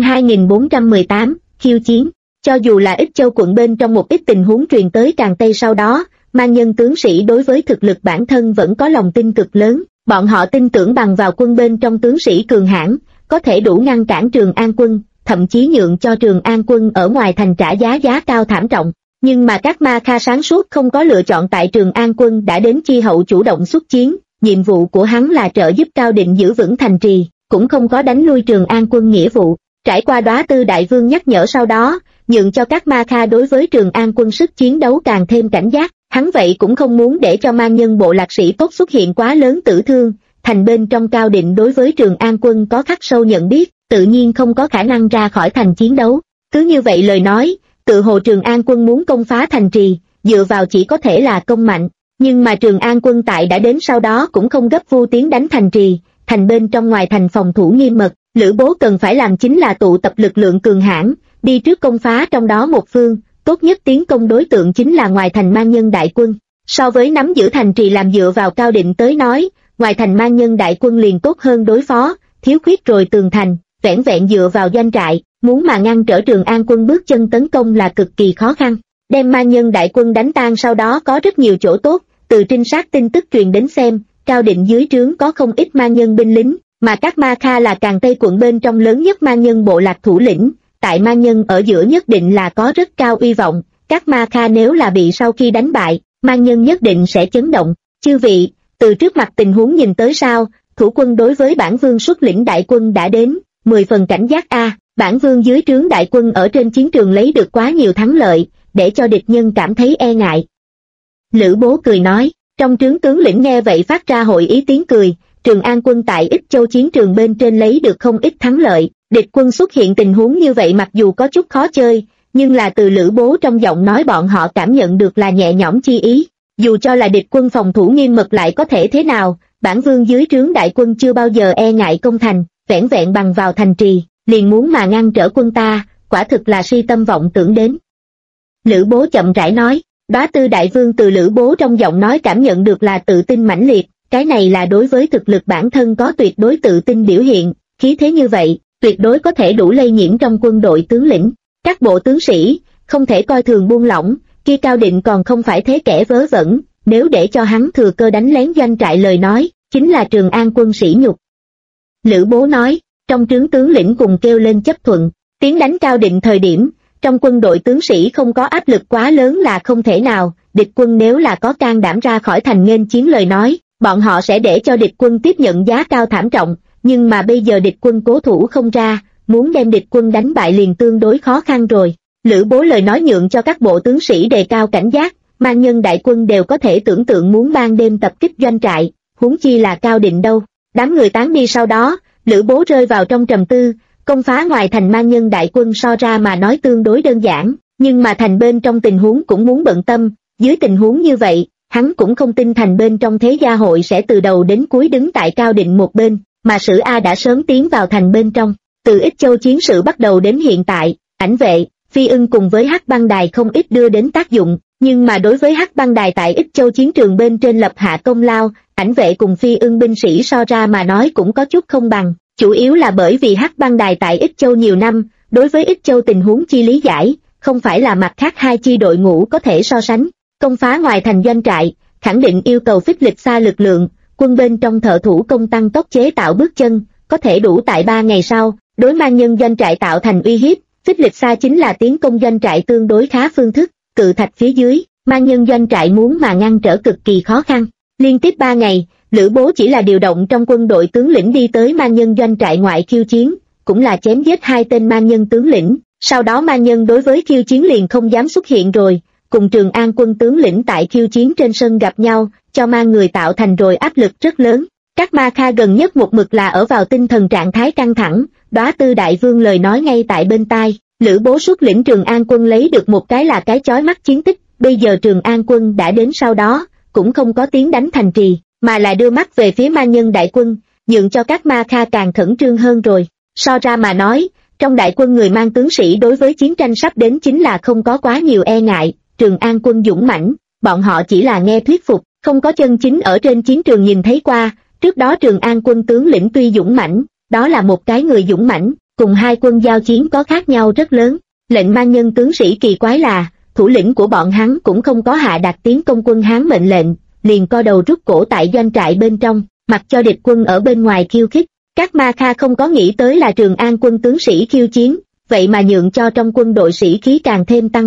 A: 2418, khiêu chiến. Cho dù là Ích Châu quận bên trong một ít tình huống truyền tới Càn Tây sau đó, Man Nhân tướng sĩ đối với thực lực bản thân vẫn có lòng tin cực lớn, bọn họ tin tưởng bằng vào quân bên trong tướng sĩ cường hãn, có thể đủ ngăn cản Trường An quân, thậm chí nhượng cho Trường An quân ở ngoài thành trả giá cao thảm trọng. Nhưng mà các ma kha sáng suốt không có lựa chọn tại Trường An quân đã đến chi hậu chủ động xuất chiến, nhiệm vụ của hắn là trợ giúp Cao Định giữ vững thành trì, cũng không có đánh lui Trường An quân nghĩa vụ. Trải qua Đóa Tư Đại Vương nhắc nhở sau đó, nhượng cho các ma kha đối với Trường An quân sức chiến đấu càng thêm cảnh giác, hắn vậy cũng không muốn để cho man nhân bộ lạc sĩ tốt xuất hiện quá lớn tử thương, thành bên trong Cao Định đối với Trường An quân có khắc sâu nhận biết, tự nhiên không có khả năng ra khỏi thành chiến đấu. Cứ như vậy lời nói, tự hồ Trường An quân muốn công phá thành trì, dựa vào chỉ có thể là công mạnh, nhưng mà Trường An quân tại đã đến sau đó cũng không gấp vu tiến đánh thành trì, thành bên trong ngoài thành phòng thủ nghiêm mật, Lữ Bố cần phải làm chính là tụ tập lực lượng cường hãn, đi trước công phá trong đó một phương, tốt nhất tiến công đối tượng chính là ngoài thành man nhân đại quân. So với nắm giữ thành trì làm dựa vào Cao Định tới nói, ngoài thành man nhân đại quân liền tốt hơn đối phó, thiếu khuyết rồi tường thành, vẻn vẹn dựa vào doanh trại, muốn mà ngăn trở Trường An quân bước chân tấn công là cực kỳ khó khăn. Đem man nhân đại quân đánh tan sau đó có rất nhiều chỗ tốt, từ trinh sát tin tức truyền đến xem, Cao Định dưới trướng có không ít man nhân binh lính, mà các ma kha là Càng Tây quận bên trong lớn nhất man nhân bộ lạc thủ lĩnh, tại man nhân ở giữa nhất định là có rất cao uy vọng, các ma kha nếu là bị sau khi đánh bại, man nhân nhất định sẽ chấn động. Chư vị, từ trước mặt tình huống nhìn tới sao, thủ quân đối với bản vương xuất lĩnh đại quân đã đến, 10 phần cảnh giác a. Bản vương dưới trướng đại quân ở trên chiến trường lấy được quá nhiều thắng lợi, để cho địch nhân cảm thấy e ngại. Lữ Bố cười nói, trong trướng tướng lĩnh nghe vậy phát ra hội ý tiếng cười, Trường An quân tại Ích Châu chiến trường bên trên lấy được không ít thắng lợi, địch quân xuất hiện tình huống như vậy mặc dù có chút khó chơi, nhưng là từ Lữ Bố trong giọng nói bọn họ cảm nhận được là nhẹ nhõm chi ý, dù cho là địch quân phòng thủ nghiêm mật lại có thể thế nào, bản vương dưới trướng đại quân chưa bao giờ e ngại công thành, vẻn vẹn bằng vào thành trì, liền muốn mà ngăn trở quân ta, quả thực là si tâm vọng tưởng đến. Lữ Bố chậm rãi nói, Đóa Tư Đại Vương từ Lữ Bố trong giọng nói cảm nhận được là tự tin mãnh liệt, cái này là đối với thực lực bản thân có tuyệt đối tự tin biểu hiện, khí thế như vậy, tuyệt đối có thể đủ lây nhiễm trong quân đội tướng lĩnh, các bộ tướng sĩ, không thể coi thường buông lỏng, kia Cao Định còn không phải thế kẻ vớ vẩn, nếu để cho hắn thừa cơ đánh lén doanh trại lời nói, chính là Trường An quân sỉ nhục. Lữ Bố nói, trong trướng tướng lĩnh cùng kêu lên chấp thuận, tiến đánh Cao Định thời điểm, trong quân đội tướng sĩ không có áp lực quá lớn là không thể nào, địch quân nếu là có can đảm ra khỏi thành nghênh chiến lời nói, bọn họ sẽ để cho địch quân tiếp nhận giá cao thảm trọng, nhưng mà bây giờ địch quân cố thủ không ra, muốn đem địch quân đánh bại liền tương đối khó khăn rồi. Lữ Bố lời nói nhượng cho các bộ tướng sĩ đề cao cảnh giác, man nhân đại quân đều có thể tưởng tượng muốn ban đêm tập kích doanh trại, huống chi là Cao Định đâu. Đám người tán đi sau đó, Lữ Bố rơi vào trong trầm tư, công phá ngoài thành man nhân đại quân so ra mà nói tương đối đơn giản, nhưng mà thành bên trong tình huống cũng muốn bận tâm, dưới tình huống như vậy, hắn cũng không tin thành bên trong thế gia hội sẽ từ đầu đến cuối đứng tại Cao Định một bên, mà Sử A đã sớm tiến vào thành bên trong. Từ Ích Châu chiến sự bắt đầu đến hiện tại, Ảnh Vệ, Phi Ưng cùng với Hắc Băng Đài không ít đưa đến tác dụng, nhưng mà đối với Hắc Băng Đài tại Ích Châu chiến trường bên trên lập hạ công lao, Ảnh Vệ cùng Phi Ưng binh sĩ so ra mà nói cũng có chút không bằng, chủ yếu là bởi vì Hắc Băng Đài tại Ích Châu nhiều năm, đối với Ích Châu tình huống chi lý giải, không phải là mặt khác hai chi đội ngũ có thể so sánh. Công phá ngoài thành doanh trại, khẳng định yêu cầu phích lịch xa lực lượng, quân bên trong thợ thủ công tăng tốc chế tạo bước chân, có thể đủ tại 3 ngày sau, đối man nhân doanh trại tạo thành uy hiếp, phích lịch xa chính là tiến công doanh trại tương đối khá phương thức, cự thạch phía dưới, man nhân doanh trại muốn mà ngăn trở cực kỳ khó khăn. Liên tiếp 3 ngày, Lữ Bố chỉ là điều động trong quân đội tướng lĩnh đi tới man nhân doanh trại ngoại khiêu chiến, cũng là chém giết 2 tên man nhân tướng lĩnh, sau đó man nhân đối với khiêu chiến liền không dám xuất hiện rồi, cùng Trường An quân tướng lĩnh tại khiêu chiến trên sân gặp nhau, cho man người tạo thành rồi áp lực rất lớn. Các ma kha gần nhất một mực là ở vào tinh thần trạng thái căng thẳng, Đóa Tư Đại Vương lời nói ngay tại bên tai, Lữ Bố xuất lĩnh Trường An quân lấy được một cái là cái chói mắt chiến tích, bây giờ Trường An quân đã đến sau đó, cũng không có tiến đánh thành trì, mà là đưa mắt về phía man nhân đại quân, nhượng cho các ma kha càng khẩn trương hơn rồi. So ra mà nói, trong đại quân người mang tướng sĩ đối với chiến tranh sắp đến chính là không có quá nhiều e ngại, Trường An quân dũng mãnh, bọn họ chỉ là nghe thuyết phục, không có chân chính ở trên chiến trường nhìn thấy qua. Trước đó Trường An quân tướng lĩnh tuy dũng mãnh, đó là một cái người dũng mãnh, cùng hai quân giao chiến có khác nhau rất lớn. Lệnh man nhân tướng sĩ kỳ quái là, thủ lĩnh của bọn hắn cũng không có hạ đạt tiến công quân Hán mệnh lệnh, liền co đầu rút cổ tại doanh trại bên trong, mặc cho địch quân ở bên ngoài khiêu khích. Các ma kha không có nghĩ tới là Trường An quân tướng sĩ khiêu chiến, vậy mà nhượng cho trong quân đội sĩ khí càng thêm tăng vọt,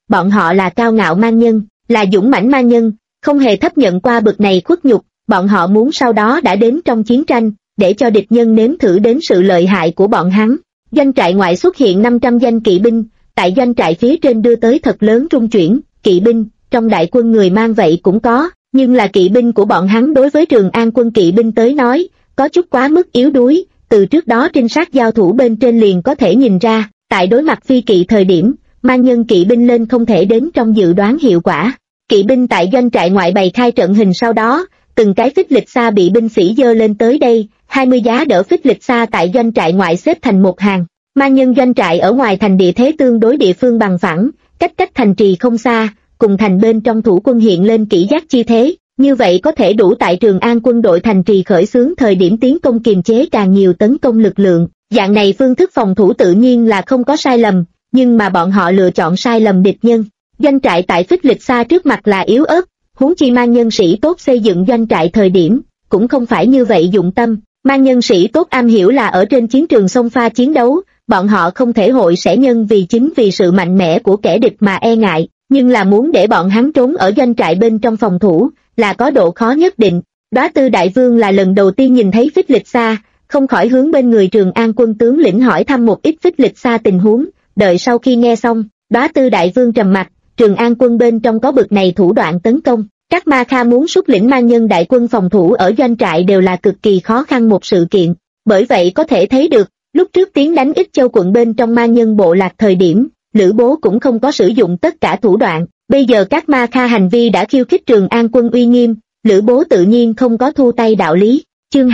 A: bọn họ là cao ngạo man nhân, là dũng mãnh man nhân, không hề thấp nhận qua bực này khuất nhục, bọn họ muốn sau đó đã đến trong chiến tranh, để cho địch nhân nếm thử đến sự lợi hại của bọn hắn. Doanh trại ngoại xuất hiện 500 danh kỵ binh, tại doanh trại phía trên đưa tới thật lớn rung chuyển, kỵ binh, trong đại quân người mang vậy cũng có, nhưng là kỵ binh của bọn hắn đối với Trường An quân kỵ binh tới nói, có chút quá mức yếu đuối, từ trước đó trinh sát giao thủ bên trên liền có thể nhìn ra, tại đối mặt phi kỵ thời điểm, man nhân kỵ binh lên không thể đến trong dự đoán hiệu quả. Kỵ binh tại doanh trại ngoại bày khai trận hình sau đó, từng cái phích lịch xa bị binh sĩ dơ lên tới đây, 20 giá đỡ phích lịch xa tại doanh trại ngoại xếp thành một hàng. Man nhân doanh trại ở ngoài thành địa thế tương đối địa phương bằng phẳng, cách thành trì không xa, cùng thành bên trong thủ quân hiện lên kỹ giác chi thế, như vậy có thể đủ tại Trường An quân đội thành trì khởi xướng thời điểm tiến công kiềm chế càng nhiều tấn công lực lượng. Dạng này phương thức phòng thủ tự nhiên là không có sai lầm, nhưng mà bọn họ lựa chọn sai lầm địch nhân. Doanh trại tại phích lịch xa trước mặt là yếu ớt, huống chi man nhân sĩ tốt xây dựng doanh trại thời điểm, cũng không phải như vậy dụng tâm. Man nhân sĩ tốt am hiểu là ở trên chiến trường xông pha chiến đấu, bọn họ không thể hội sẽ nhân vì chính vì sự mạnh mẽ của kẻ địch mà e ngại, nhưng là muốn để bọn hắn trốn ở doanh trại bên trong phòng thủ, là có độ khó nhất định. Đóa Tư đại vương là lần đầu tiên nhìn thấy phích lịch xa, không khỏi hướng bên người Trường An quân tướng lĩnh hỏi thăm một ít phích lịch xa tình huống, đợi sau khi nghe xong, Đóa Tư đại vương trầm mặt, Trường An quân bên trong có bực này thủ đoạn tấn công. Các Ma Kha muốn xuất lĩnh man nhân đại quân phòng thủ ở doanh trại đều là cực kỳ khó khăn một sự kiện, bởi vậy có thể thấy được, lúc trước tiến đánh Ích Châu quận bên trong man nhân bộ lạc thời điểm, Lữ Bố cũng không có sử dụng tất cả thủ đoạn, bây giờ các Ma Kha hành vi đã khiêu khích Trường An quân uy nghiêm, Lữ Bố tự nhiên không có thu tay đạo lý. Chương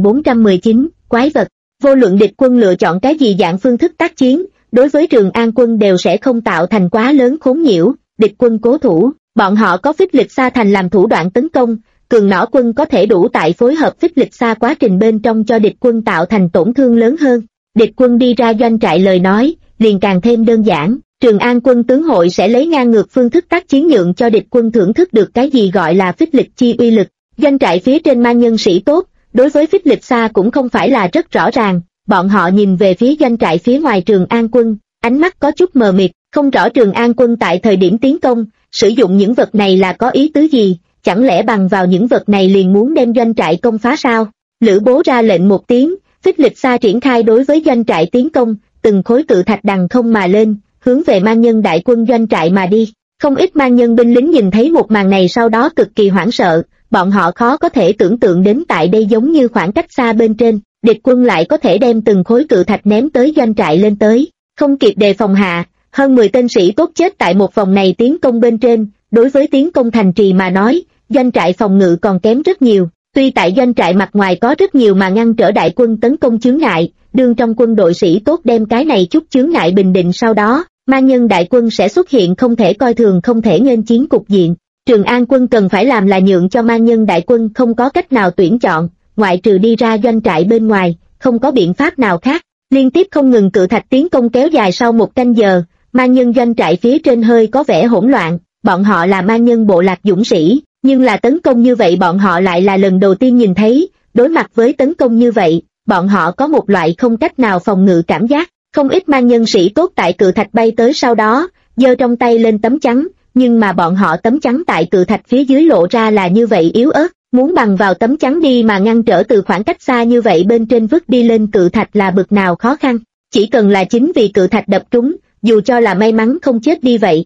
A: 2419, Quái vật, vô luận địch quân lựa chọn cái gì dạng phương thức tác chiến, đối với Trường An quân đều sẽ không tạo thành quá lớn khốn nhiễu, địch quân cố thủ. Bọn họ có phích lịch xa thành làm thủ đoạn tấn công, cường nỏ quân có thể đủ tại phối hợp phích lịch xa quá trình bên trong cho địch quân tạo thành tổn thương lớn hơn. Địch quân đi ra doanh trại lời nói, liền càng thêm đơn giản, Trường An quân tướng hội sẽ lấy ngang ngược phương thức tác chiến nhượng cho địch quân thưởng thức được cái gì gọi là phích lịch chi uy lực. Doanh trại phía trên man nhân sĩ tốt, đối với phích lịch xa cũng không phải là rất rõ ràng, bọn họ nhìn về phía doanh trại phía ngoài Trường An quân, ánh mắt có chút mờ mịt, không rõ Trường An quân tại thời điểm tiến công, sử dụng những vật này là có ý tứ gì, chẳng lẽ bằng vào những vật này liền muốn đem doanh trại công phá sao? Lữ Bố ra lệnh một tiếng, phích lịch xa triển khai đối với doanh trại tiến công, từng khối cự thạch đằng không mà lên, hướng về man nhân đại quân doanh trại mà đi. Không ít man nhân binh lính nhìn thấy một màn này sau đó cực kỳ hoảng sợ, bọn họ khó có thể tưởng tượng đến tại đây giống như khoảng cách xa bên trên, địch quân lại có thể đem từng khối cự thạch ném tới doanh trại lên tới, không kịp đề phòng hạ. Hơn 10 tên sĩ tốt chết tại một vòng này tiến công bên trên, đối với tiến công thành trì mà nói, doanh trại phòng ngự còn kém rất nhiều, tuy tại doanh trại mặt ngoài có rất nhiều mà ngăn trở đại quân tấn công chướng ngại, đương trong quân đội sĩ tốt đem cái này chút chướng ngại bình định sau đó, man nhân đại quân sẽ xuất hiện không thể coi thường không thể nghênh chiến cục diện. Trường An quân cần phải làm là nhượng cho man nhân đại quân không có cách nào tuyển chọn, ngoại trừ đi ra doanh trại bên ngoài, không có biện pháp nào khác. Liên tiếp không ngừng cự thạch tiến công kéo dài sau một canh giờ, man nhân doanh trại phía trên hơi có vẻ hỗn loạn, bọn họ là man nhân bộ lạc dũng sĩ, nhưng là tấn công như vậy bọn họ lại là lần đầu tiên nhìn thấy, đối mặt với tấn công như vậy, bọn họ có một loại không cách nào phòng ngự cảm giác, không ít man nhân sĩ tốt tại cự thạch bay tới sau đó, giơ trong tay lên tấm chắn, nhưng mà bọn họ tấm chắn tại cự thạch phía dưới lộ ra là như vậy yếu ớt, muốn bằng vào tấm chắn đi mà ngăn trở từ khoảng cách xa như vậy bên trên vứt đi lên cự thạch là bực nào khó khăn, chỉ cần là chính vì cự thạch đập trúng, dù cho là may mắn không chết đi vậy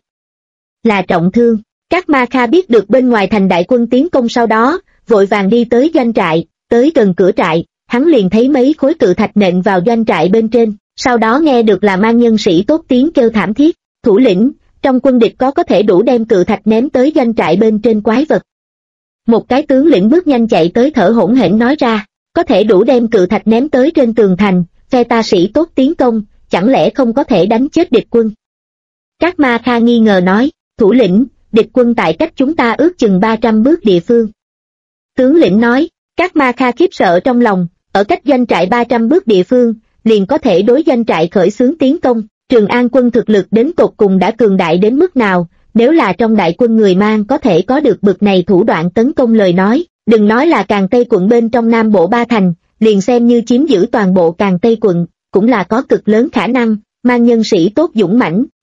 A: là trọng thương. Các Ma Kha biết được bên ngoài thành đại quân tiến công sau đó, vội vàng đi tới doanh trại, tới gần cửa trại, hắn liền thấy mấy khối cự thạch nện vào doanh trại bên trên, sau đó nghe được là man nhân sĩ tốt tiếng kêu thảm thiết, thủ lĩnh, trong quân địch có thể đủ đem cự thạch ném tới doanh trại bên trên quái vật. Một cái tướng lĩnh bước nhanh chạy tới thở hổn hển nói ra, có thể đủ đem cự thạch ném tới trên tường thành, phe ta sĩ tốt tiến công, chẳng lẽ không có thể đánh chết địch quân? Các Ma Kha nghi ngờ nói, thủ lĩnh, địch quân tại cách chúng ta ước chừng 300 bước địa phương. Tướng lĩnh nói, các Ma Kha khiếp sợ trong lòng, ở cách doanh trại 300 bước địa phương, liền có thể đối doanh trại khởi xướng tiến công. Trường An quân thực lực đến tột cùng đã cường đại đến mức nào, nếu là trong đại quân người Mang có thể có được bực này thủ đoạn tấn công lời nói, đừng nói là Càn Tây quận bên trong Nam Bộ Ba Thành, liền xem như chiếm giữ toàn bộ Càn Tây quận, cũng là có cực lớn khả năng. Man nhân sĩ tốt dũng mãnh,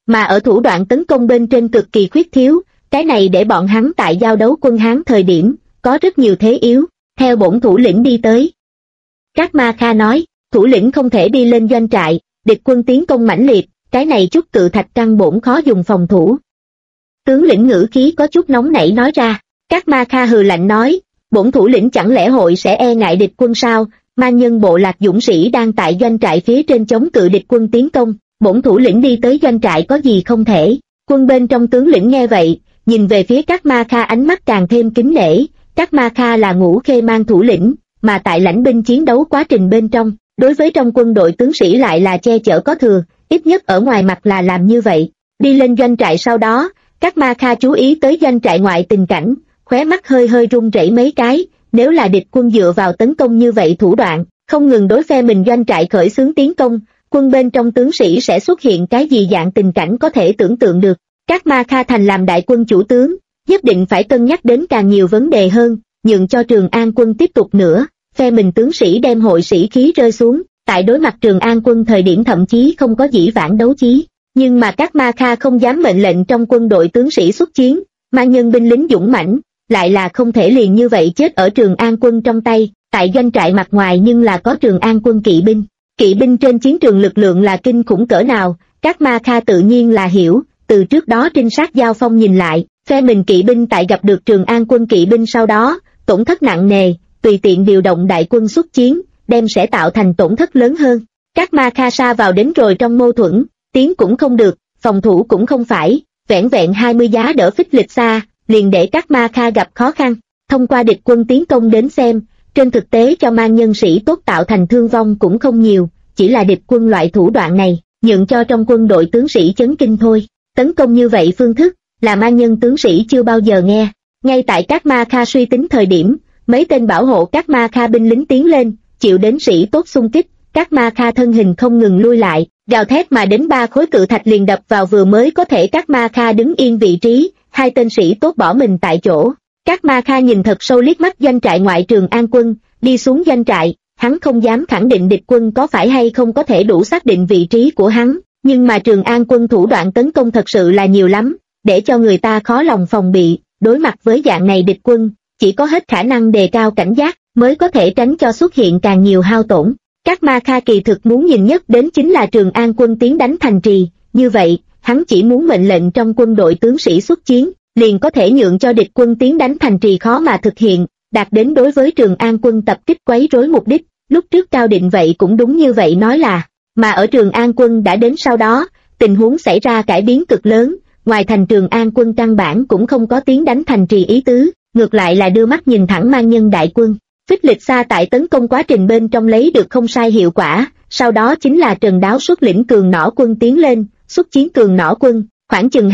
A: mà ở thủ đoạn tấn công bên trên cực kỳ khuyết thiếu, cái này để bọn hắn tại giao đấu quân Hán thời điểm, có rất nhiều thế yếu, theo bổn thủ lĩnh đi tới. Các Ma Kha nói, thủ lĩnh không thể đi lên doanh trại, địch quân tiến công mãnh liệt, cái này chút cự thạch căn bổn khó dùng phòng thủ. Tướng lĩnh ngữ khí có chút nóng nảy nói ra, các Ma Kha hừ lạnh nói, bổn thủ lĩnh chẳng lẽ hội sẽ e ngại địch quân sao, man nhân bộ lạc dũng sĩ đang tại doanh trại phía trên chống cự địch quân tiến công, bổn thủ lĩnh đi tới doanh trại có gì không thể. Quân bên trong tướng lĩnh nghe vậy, nhìn về phía các Ma Kha ánh mắt càng thêm kính nể, các Ma Kha là Ngũ Khê Mang thủ lĩnh, mà tại lãnh binh chiến đấu quá trình bên trong, đối với trong quân đội tướng sĩ lại là che chở có thừa, ít nhất ở ngoài mặt là làm như vậy. Đi lên doanh trại sau đó, các Ma Kha chú ý tới doanh trại ngoại tình cảnh, khóe mắt hơi hơi run rẩy mấy cái, nếu là địch quân dựa vào tấn công như vậy thủ đoạn, không ngừng đối phe mình doanh trại khởi xướng tiến công, quân bên trong tướng sĩ sẽ xuất hiện cái gì dạng tình cảnh có thể tưởng tượng được. Các Ma Kha thành làm đại quân chủ tướng, nhất định phải cân nhắc đến càng nhiều vấn đề hơn, nhượng cho Trường An quân tiếp tục nữa, phe mình tướng sĩ đem hội sĩ khí rơi xuống, tại đối mặt Trường An quân thời điểm thậm chí không có dĩ vãng đấu chí, nhưng mà các Ma Kha không dám mệnh lệnh trong quân đội tướng sĩ xuất chiến, mang nhân binh lính dũng mãnh, lại là không thể liền như vậy chết ở Trường An quân trong tay, tại doanh trại mặt ngoài nhưng là có Trường An quân kỵ binh trên chiến trường lực lượng là kinh khủng cỡ nào, các Ma Kha tự nhiên là hiểu, từ trước đó trinh sát giao phong nhìn lại, phe mình kỵ binh tại gặp được Trường An quân kỵ binh sau đó, tổn thất nặng nề, tùy tiện điều động đại quân xuất chiến, đem sẽ tạo thành tổn thất lớn hơn. Các Ma Kha sa vào đến rồi trong mâu thuẫn, tiến cũng không được, phòng thủ cũng không phải, vẻn vẹn 20 giá đỡ phích lịch xa, liền để các Ma Kha gặp khó khăn. Thông qua địch quân tiến công đến xem, trên thực tế cho man nhân sĩ tốt tạo thành thương vong cũng không nhiều, chỉ là địch quân loại thủ đoạn này, nhượng cho trong quân đội tướng sĩ chấn kinh thôi. Tấn công như vậy phương thức, là man nhân tướng sĩ chưa bao giờ nghe. Ngay tại các Ma Kha suy tính thời điểm, mấy tên bảo hộ các Ma Kha binh lính tiến lên, chịu đến sĩ tốt xung kích, các Ma Kha thân hình không ngừng lui lại, gào thét mà đến 3 khối cự thạch liền đập vào vừa mới có thể các Ma Kha đứng yên vị trí, 2 tên sĩ tốt bỏ mình tại chỗ. Các Ma Kha nhìn thật sâu liếc mắt doanh trại ngoại Trường An quân, đi xuống doanh trại, hắn không dám khẳng định địch quân có phải hay không có thể đủ xác định vị trí của hắn, nhưng mà Trường An quân thủ đoạn tấn công thật sự là nhiều lắm, để cho người ta khó lòng phòng bị, đối mặt với dạng này địch quân, chỉ có hết khả năng đề cao cảnh giác, mới có thể tránh cho xuất hiện càng nhiều hao tổn. Các Ma Kha kỳ thực muốn nhìn nhất đến chính là Trường An quân tiến đánh thành trì, như vậy, hắn chỉ muốn mệnh lệnh trong quân đội tướng sĩ xuất chiến, liền có thể nhượng cho địch quân tiến đánh thành trì khó mà thực hiện, đạt đến đối với Trường An quân tập kích quấy rối mục đích. Lúc trước Cao Định vậy cũng đúng như vậy nói là, mà ở Trường An quân đã đến sau đó, tình huống xảy ra cải biến cực lớn, ngoài thành Trường An quân căn bản cũng không có tiến đánh thành trì ý tứ, ngược lại là đưa mắt nhìn thẳng man nhân đại quân. Phích lịch xa tại tấn công quá trình bên trong lấy được không sai hiệu quả, sau đó chính là Trần Đáo xuất lĩnh cường nỏ quân tiến lên, xuất chiến cường nỏ quân, khoảng chừng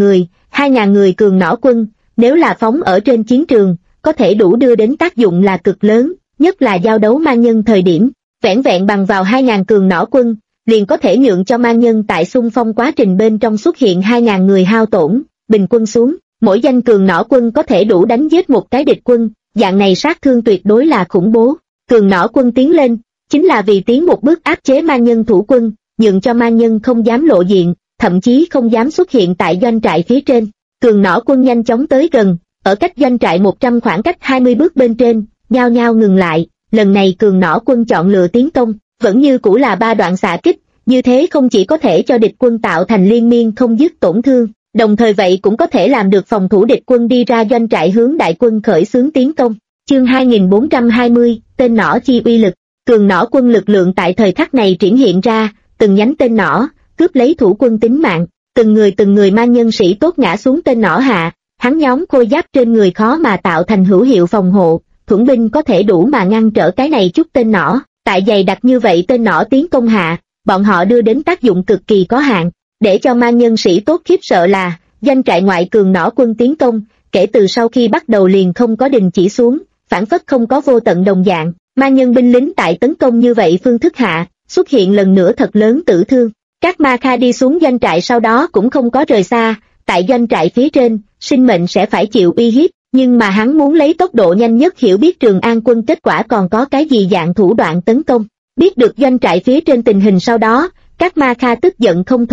A: 2.000 người cường nỏ quân, nếu là phóng ở trên chiến trường, có thể đủ đưa đến tác dụng là cực lớn, nhất là giao đấu man nhân thời điểm, vẻn vẹn bằng vào 2.000 cường nỏ quân, liền có thể nhượng cho man nhân tại xung phong quá trình bên trong xuất hiện 2.000 người hao tổn, bình quân xuống, mỗi danh cường nỏ quân có thể đủ đánh giết một cái địch quân, dạng này sát thương tuyệt đối là khủng bố. Cường nỏ quân tiến lên, chính là vì tiến một bước áp chế man nhân thủ quân, nhượng cho man nhân không dám lộ diện, thậm chí không dám xuất hiện tại doanh trại phía trên. Cường nỏ quân nhanh chóng tới gần, ở cách doanh trại 100 khoảng cách 20 bước bên trên, nhao nhao ngừng lại, lần này cường nỏ quân chọn lựa tiến công, vẫn như cũ là 3 đoạn xạ kích, như thế không chỉ có thể cho địch quân tạo thành liên miên không dứt tổn thương, đồng thời vậy cũng có thể làm được phòng thủ địch quân đi ra doanh trại hướng đại quân khởi xướng tiến công. Chương 2420, tên nỏ chi uy lực. Cường nỏ quân lực lượng tại thời khắc này triển hiện ra, từng nhánh tên nỏ, cướp lấy thủ quân tính mạng, từng người man nhân sĩ tốt ngã xuống tên nỏ hạ, hắn nhóm khôi giáp trên người khó mà tạo thành hữu hiệu phòng hộ, thuẫn binh có thể đủ mà ngăn trở cái này chút tên nỏ, tại dày đặc như vậy tên nỏ tiến công hạ, bọn họ đưa đến tác dụng cực kỳ có hạn, để cho man nhân sĩ tốt khiếp sợ là, doanh trại ngoại cường nỏ quân tiến công, kể từ sau khi bắt đầu liền không có đình chỉ xuống, phản phất không có vô tận đồng dạng, man nhân binh lính tại tấn công như vậy phương thức hạ, xuất hiện lần nữa thật lớn tử thương. Các Ma Kha đi xuống doanh trại sau đó cũng không có rời xa, tại doanh trại phía trên, sinh mệnh sẽ phải chịu uy hiếp, nhưng mà hắn muốn lấy tốc độ nhanh nhất hiểu biết Trường An quân kết quả còn có cái gì dạng thủ đoạn tấn công. Biết được doanh trại phía trên tình hình sau đó, các Ma Kha tức giận không thôi,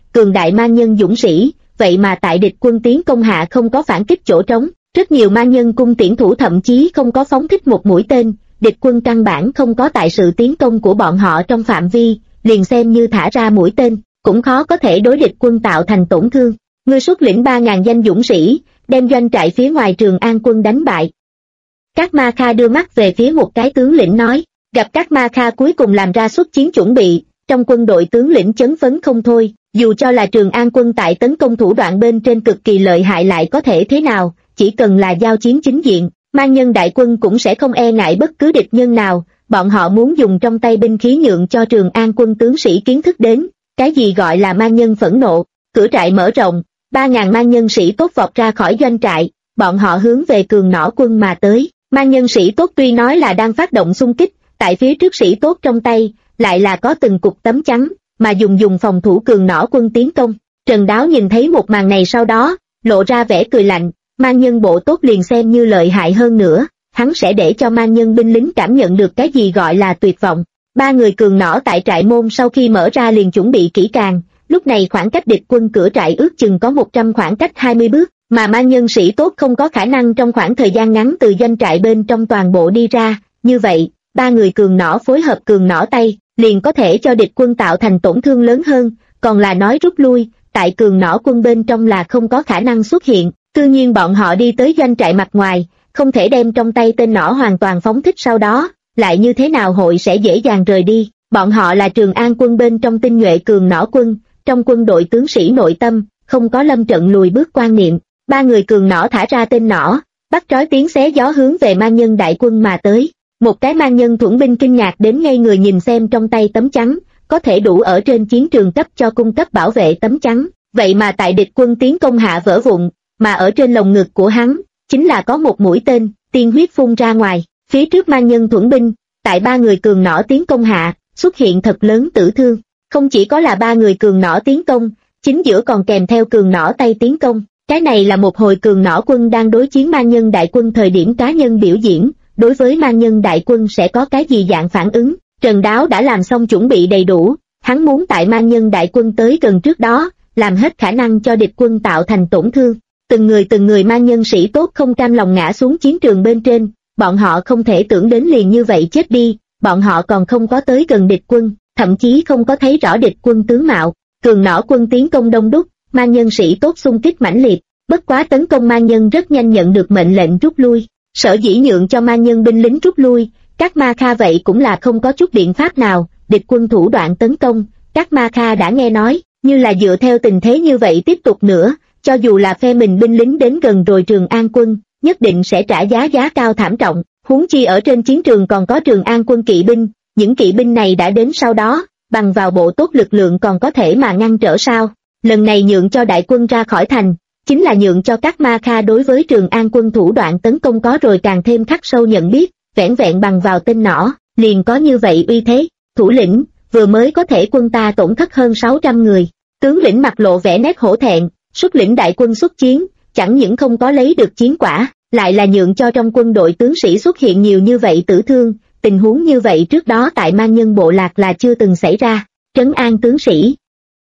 A: cường đại man nhân dũng sĩ, vậy mà tại địch quân tiến công hạ không có phản kích chỗ trống, rất nhiều man nhân cung tiễn thủ thậm chí không có phóng thích một mũi tên, địch quân căn bản không có tại sự tiến công của bọn họ trong phạm vi, liền xem như thả ra mũi tên, cũng khó có thể đối địch quân tạo thành tổn thương. Ngươi xuất lĩnh 3.000 danh dũng sĩ, đem doanh trại phía ngoài Trường An quân đánh bại. Các Ma Kha đưa mắt về phía một cái tướng lĩnh nói, gặp các Ma Kha cuối cùng làm ra xuất chiến chuẩn bị, trong quân đội tướng lĩnh chấn phấn không thôi, dù cho là Trường An quân tại tấn công thủ đoạn bên trên cực kỳ lợi hại lại có thể thế nào, chỉ cần là giao chiến chính diện, man nhân đại quân cũng sẽ không e ngại bất cứ địch nhân nào, bọn họ muốn dùng trong tay binh khí nhượng cho Trường An quân tướng sĩ kiến thức đến, cái gì gọi là man nhân phẫn nộ. Cửa trại mở rộng, 3.000 man nhân sĩ tốt vọt ra khỏi doanh trại, bọn họ hướng về Cường Nỏ quân mà tới. Man nhân sĩ tốt tuy nói là đang phát động xung kích, tại phía trước sĩ tốt trong tay, lại là có từng cục tấm chắn, mà dùng phòng thủ Cường Nỏ quân tiến công. Trần Đáo nhìn thấy một màn này sau đó, lộ ra vẻ cười lạnh, man nhân bộ tốt liền xem như lợi hại hơn nữa, hắn sẽ để cho man nhân binh lính cảm nhận được cái gì gọi là tuyệt vọng. Ba người Cường Nỏ tại trại môn sau khi mở ra liền chuẩn bị kỹ càng, lúc này khoảng cách địch quân cửa trại ước chừng có 100 khoảng cách 20 bước, mà man nhân sĩ tốt không có khả năng trong khoảng thời gian ngắn từ doanh trại bên trong toàn bộ đi ra, như vậy, ba người Cường Nỏ phối hợp Cường Nỏ tay, liền có thể cho địch quân tạo thành tổn thương lớn hơn, còn là nói rút lui, tại Cường Nỏ quân bên trong là không có khả năng xuất hiện, tự nhiên bọn họ đi tới doanh trại mặt ngoài, không thể đem trong tay tên nỏ hoàn toàn phóng thích sau đó, lại như thế nào hội sẽ dễ dàng rời đi, bọn họ là Trường An quân bên trong tinh nhuệ Cường Nỏ quân, trong quân đội tướng sĩ nội tâm, không có lâm trận lùi bước quan niệm. Ba người Cường Nỏ thả ra tên nỏ, bắt trói tiếng xé gió hướng về man nhân đại quân mà tới. Một cái man nhân thuẫn binh kinh ngạc đến ngây người nhìn xem trong tay tấm chắn, có thể đủ ở trên chiến trường cấp cho cung cấp bảo vệ tấm chắn, vậy mà tại địch quân tiến công hạ vỡ vụn, mà ở trên lồng ngực của hắn, chính là có một mũi tên, tiên huyết phun ra ngoài. Phía trước man nhân thuẫn binh, tại ba người Cường Nỏ tiến công hạ, xuất hiện thật lớn tử thương. Không chỉ có là ba người Cường Nỏ tiến công, chính giữa còn kèm theo Cường Nỏ tay tiến công. Cái này là một hồi Cường Nỏ quân đang đối chiến man nhân đại quân thời điểm cá nhân biểu diễn, đối với man nhân đại quân sẽ có cái gì dạng phản ứng. Trần Đáo đã làm xong chuẩn bị đầy đủ, hắn muốn tại man nhân đại quân tới gần trước đó, làm hết khả năng cho địch quân tạo thành tổn thương. Từng người man nhân sĩ tốt không cam lòng ngã xuống chiến trường bên trên, bọn họ không thể tưởng đến liền như vậy chết đi, bọn họ còn không có tới gần địch quân, thậm chí không có thấy rõ địch quân tướng mạo. Cường Nỏ quân tiến công đông đúc, man nhân sĩ tốt xung kích mãnh liệt, bất quá tấn công man nhân rất nhanh nhận được mệnh lệnh rút lui. Sở dĩ nhượng cho man nhân binh lính rút lui, các Ma Kha vậy cũng là không có chút biện pháp nào, địch quân thủ đoạn tấn công, các Ma Kha đã nghe nói, như là dựa theo tình thế như vậy tiếp tục nữa, cho dù là phe mình binh lính đến gần rồi Trường An quân, nhất định sẽ trả giá cao thảm trọng, huống chi ở trên chiến trường còn có Trường An quân kỵ binh, những kỵ binh này đã đến sau đó, bằng vào bộ tốt lực lượng còn có thể mà ngăn trở sao. Lần này nhượng cho đại quân ra khỏi thành, chính là nhượng cho các Ma Kha đối với Trường An quân thủ đoạn tấn công có rồi càng thêm khắc sâu nhận biết, vẹn bằng vào tên nỏ, liền có như vậy uy thế. Thủ lĩnh, vừa mới có thể quân ta tổn thất hơn 600 người, tướng lĩnh mặt lộ vẻ nét hổ thẹn, xuất lĩnh đại quân xuất chiến, chẳng những không có lấy được chiến quả, lại là nhượng cho trong quân đội tướng sĩ xuất hiện nhiều như vậy tử thương, tình huống như vậy trước đó tại man nhân bộ lạc là chưa từng xảy ra. Trấn an tướng sĩ.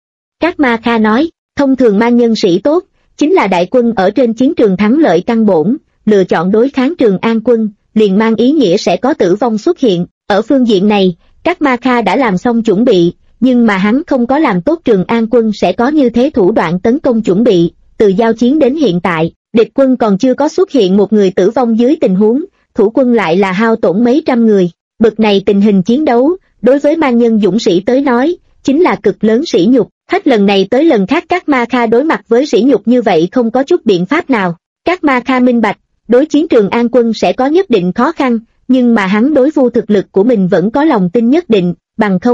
A: Các Ma Kha nói, thông thường man nhân sĩ tốt, chính là đại quân ở trên chiến trường thắng lợi căn bổn, lựa chọn đối kháng Trường An quân, liền mang ý nghĩa sẽ có tử vong xuất hiện. Ở phương diện này, các Ma Kha đã làm xong chuẩn bị, nhưng mà hắn không có làm tốt Trường An quân sẽ có như thế thủ đoạn tấn công chuẩn bị. Từ giao chiến đến hiện tại, địch quân còn chưa có xuất hiện một người tử vong dưới tình huống, thủ quân lại là hao tổn mấy trăm người. Bực này tình hình chiến đấu, đối với man nhân dũng sĩ tới nói, chính là cực lớn sỉ nhục. Hết lần này tới lần khác các Ma Kha đối mặt với sỉ nhục như vậy không có chút biện pháp nào. Các Ma Kha minh bạch, đối chiến Trường An quân sẽ có nhất định khó khăn, nhưng mà hắn đối vu thực lực của mình vẫn có lòng tin nhất định, bằng không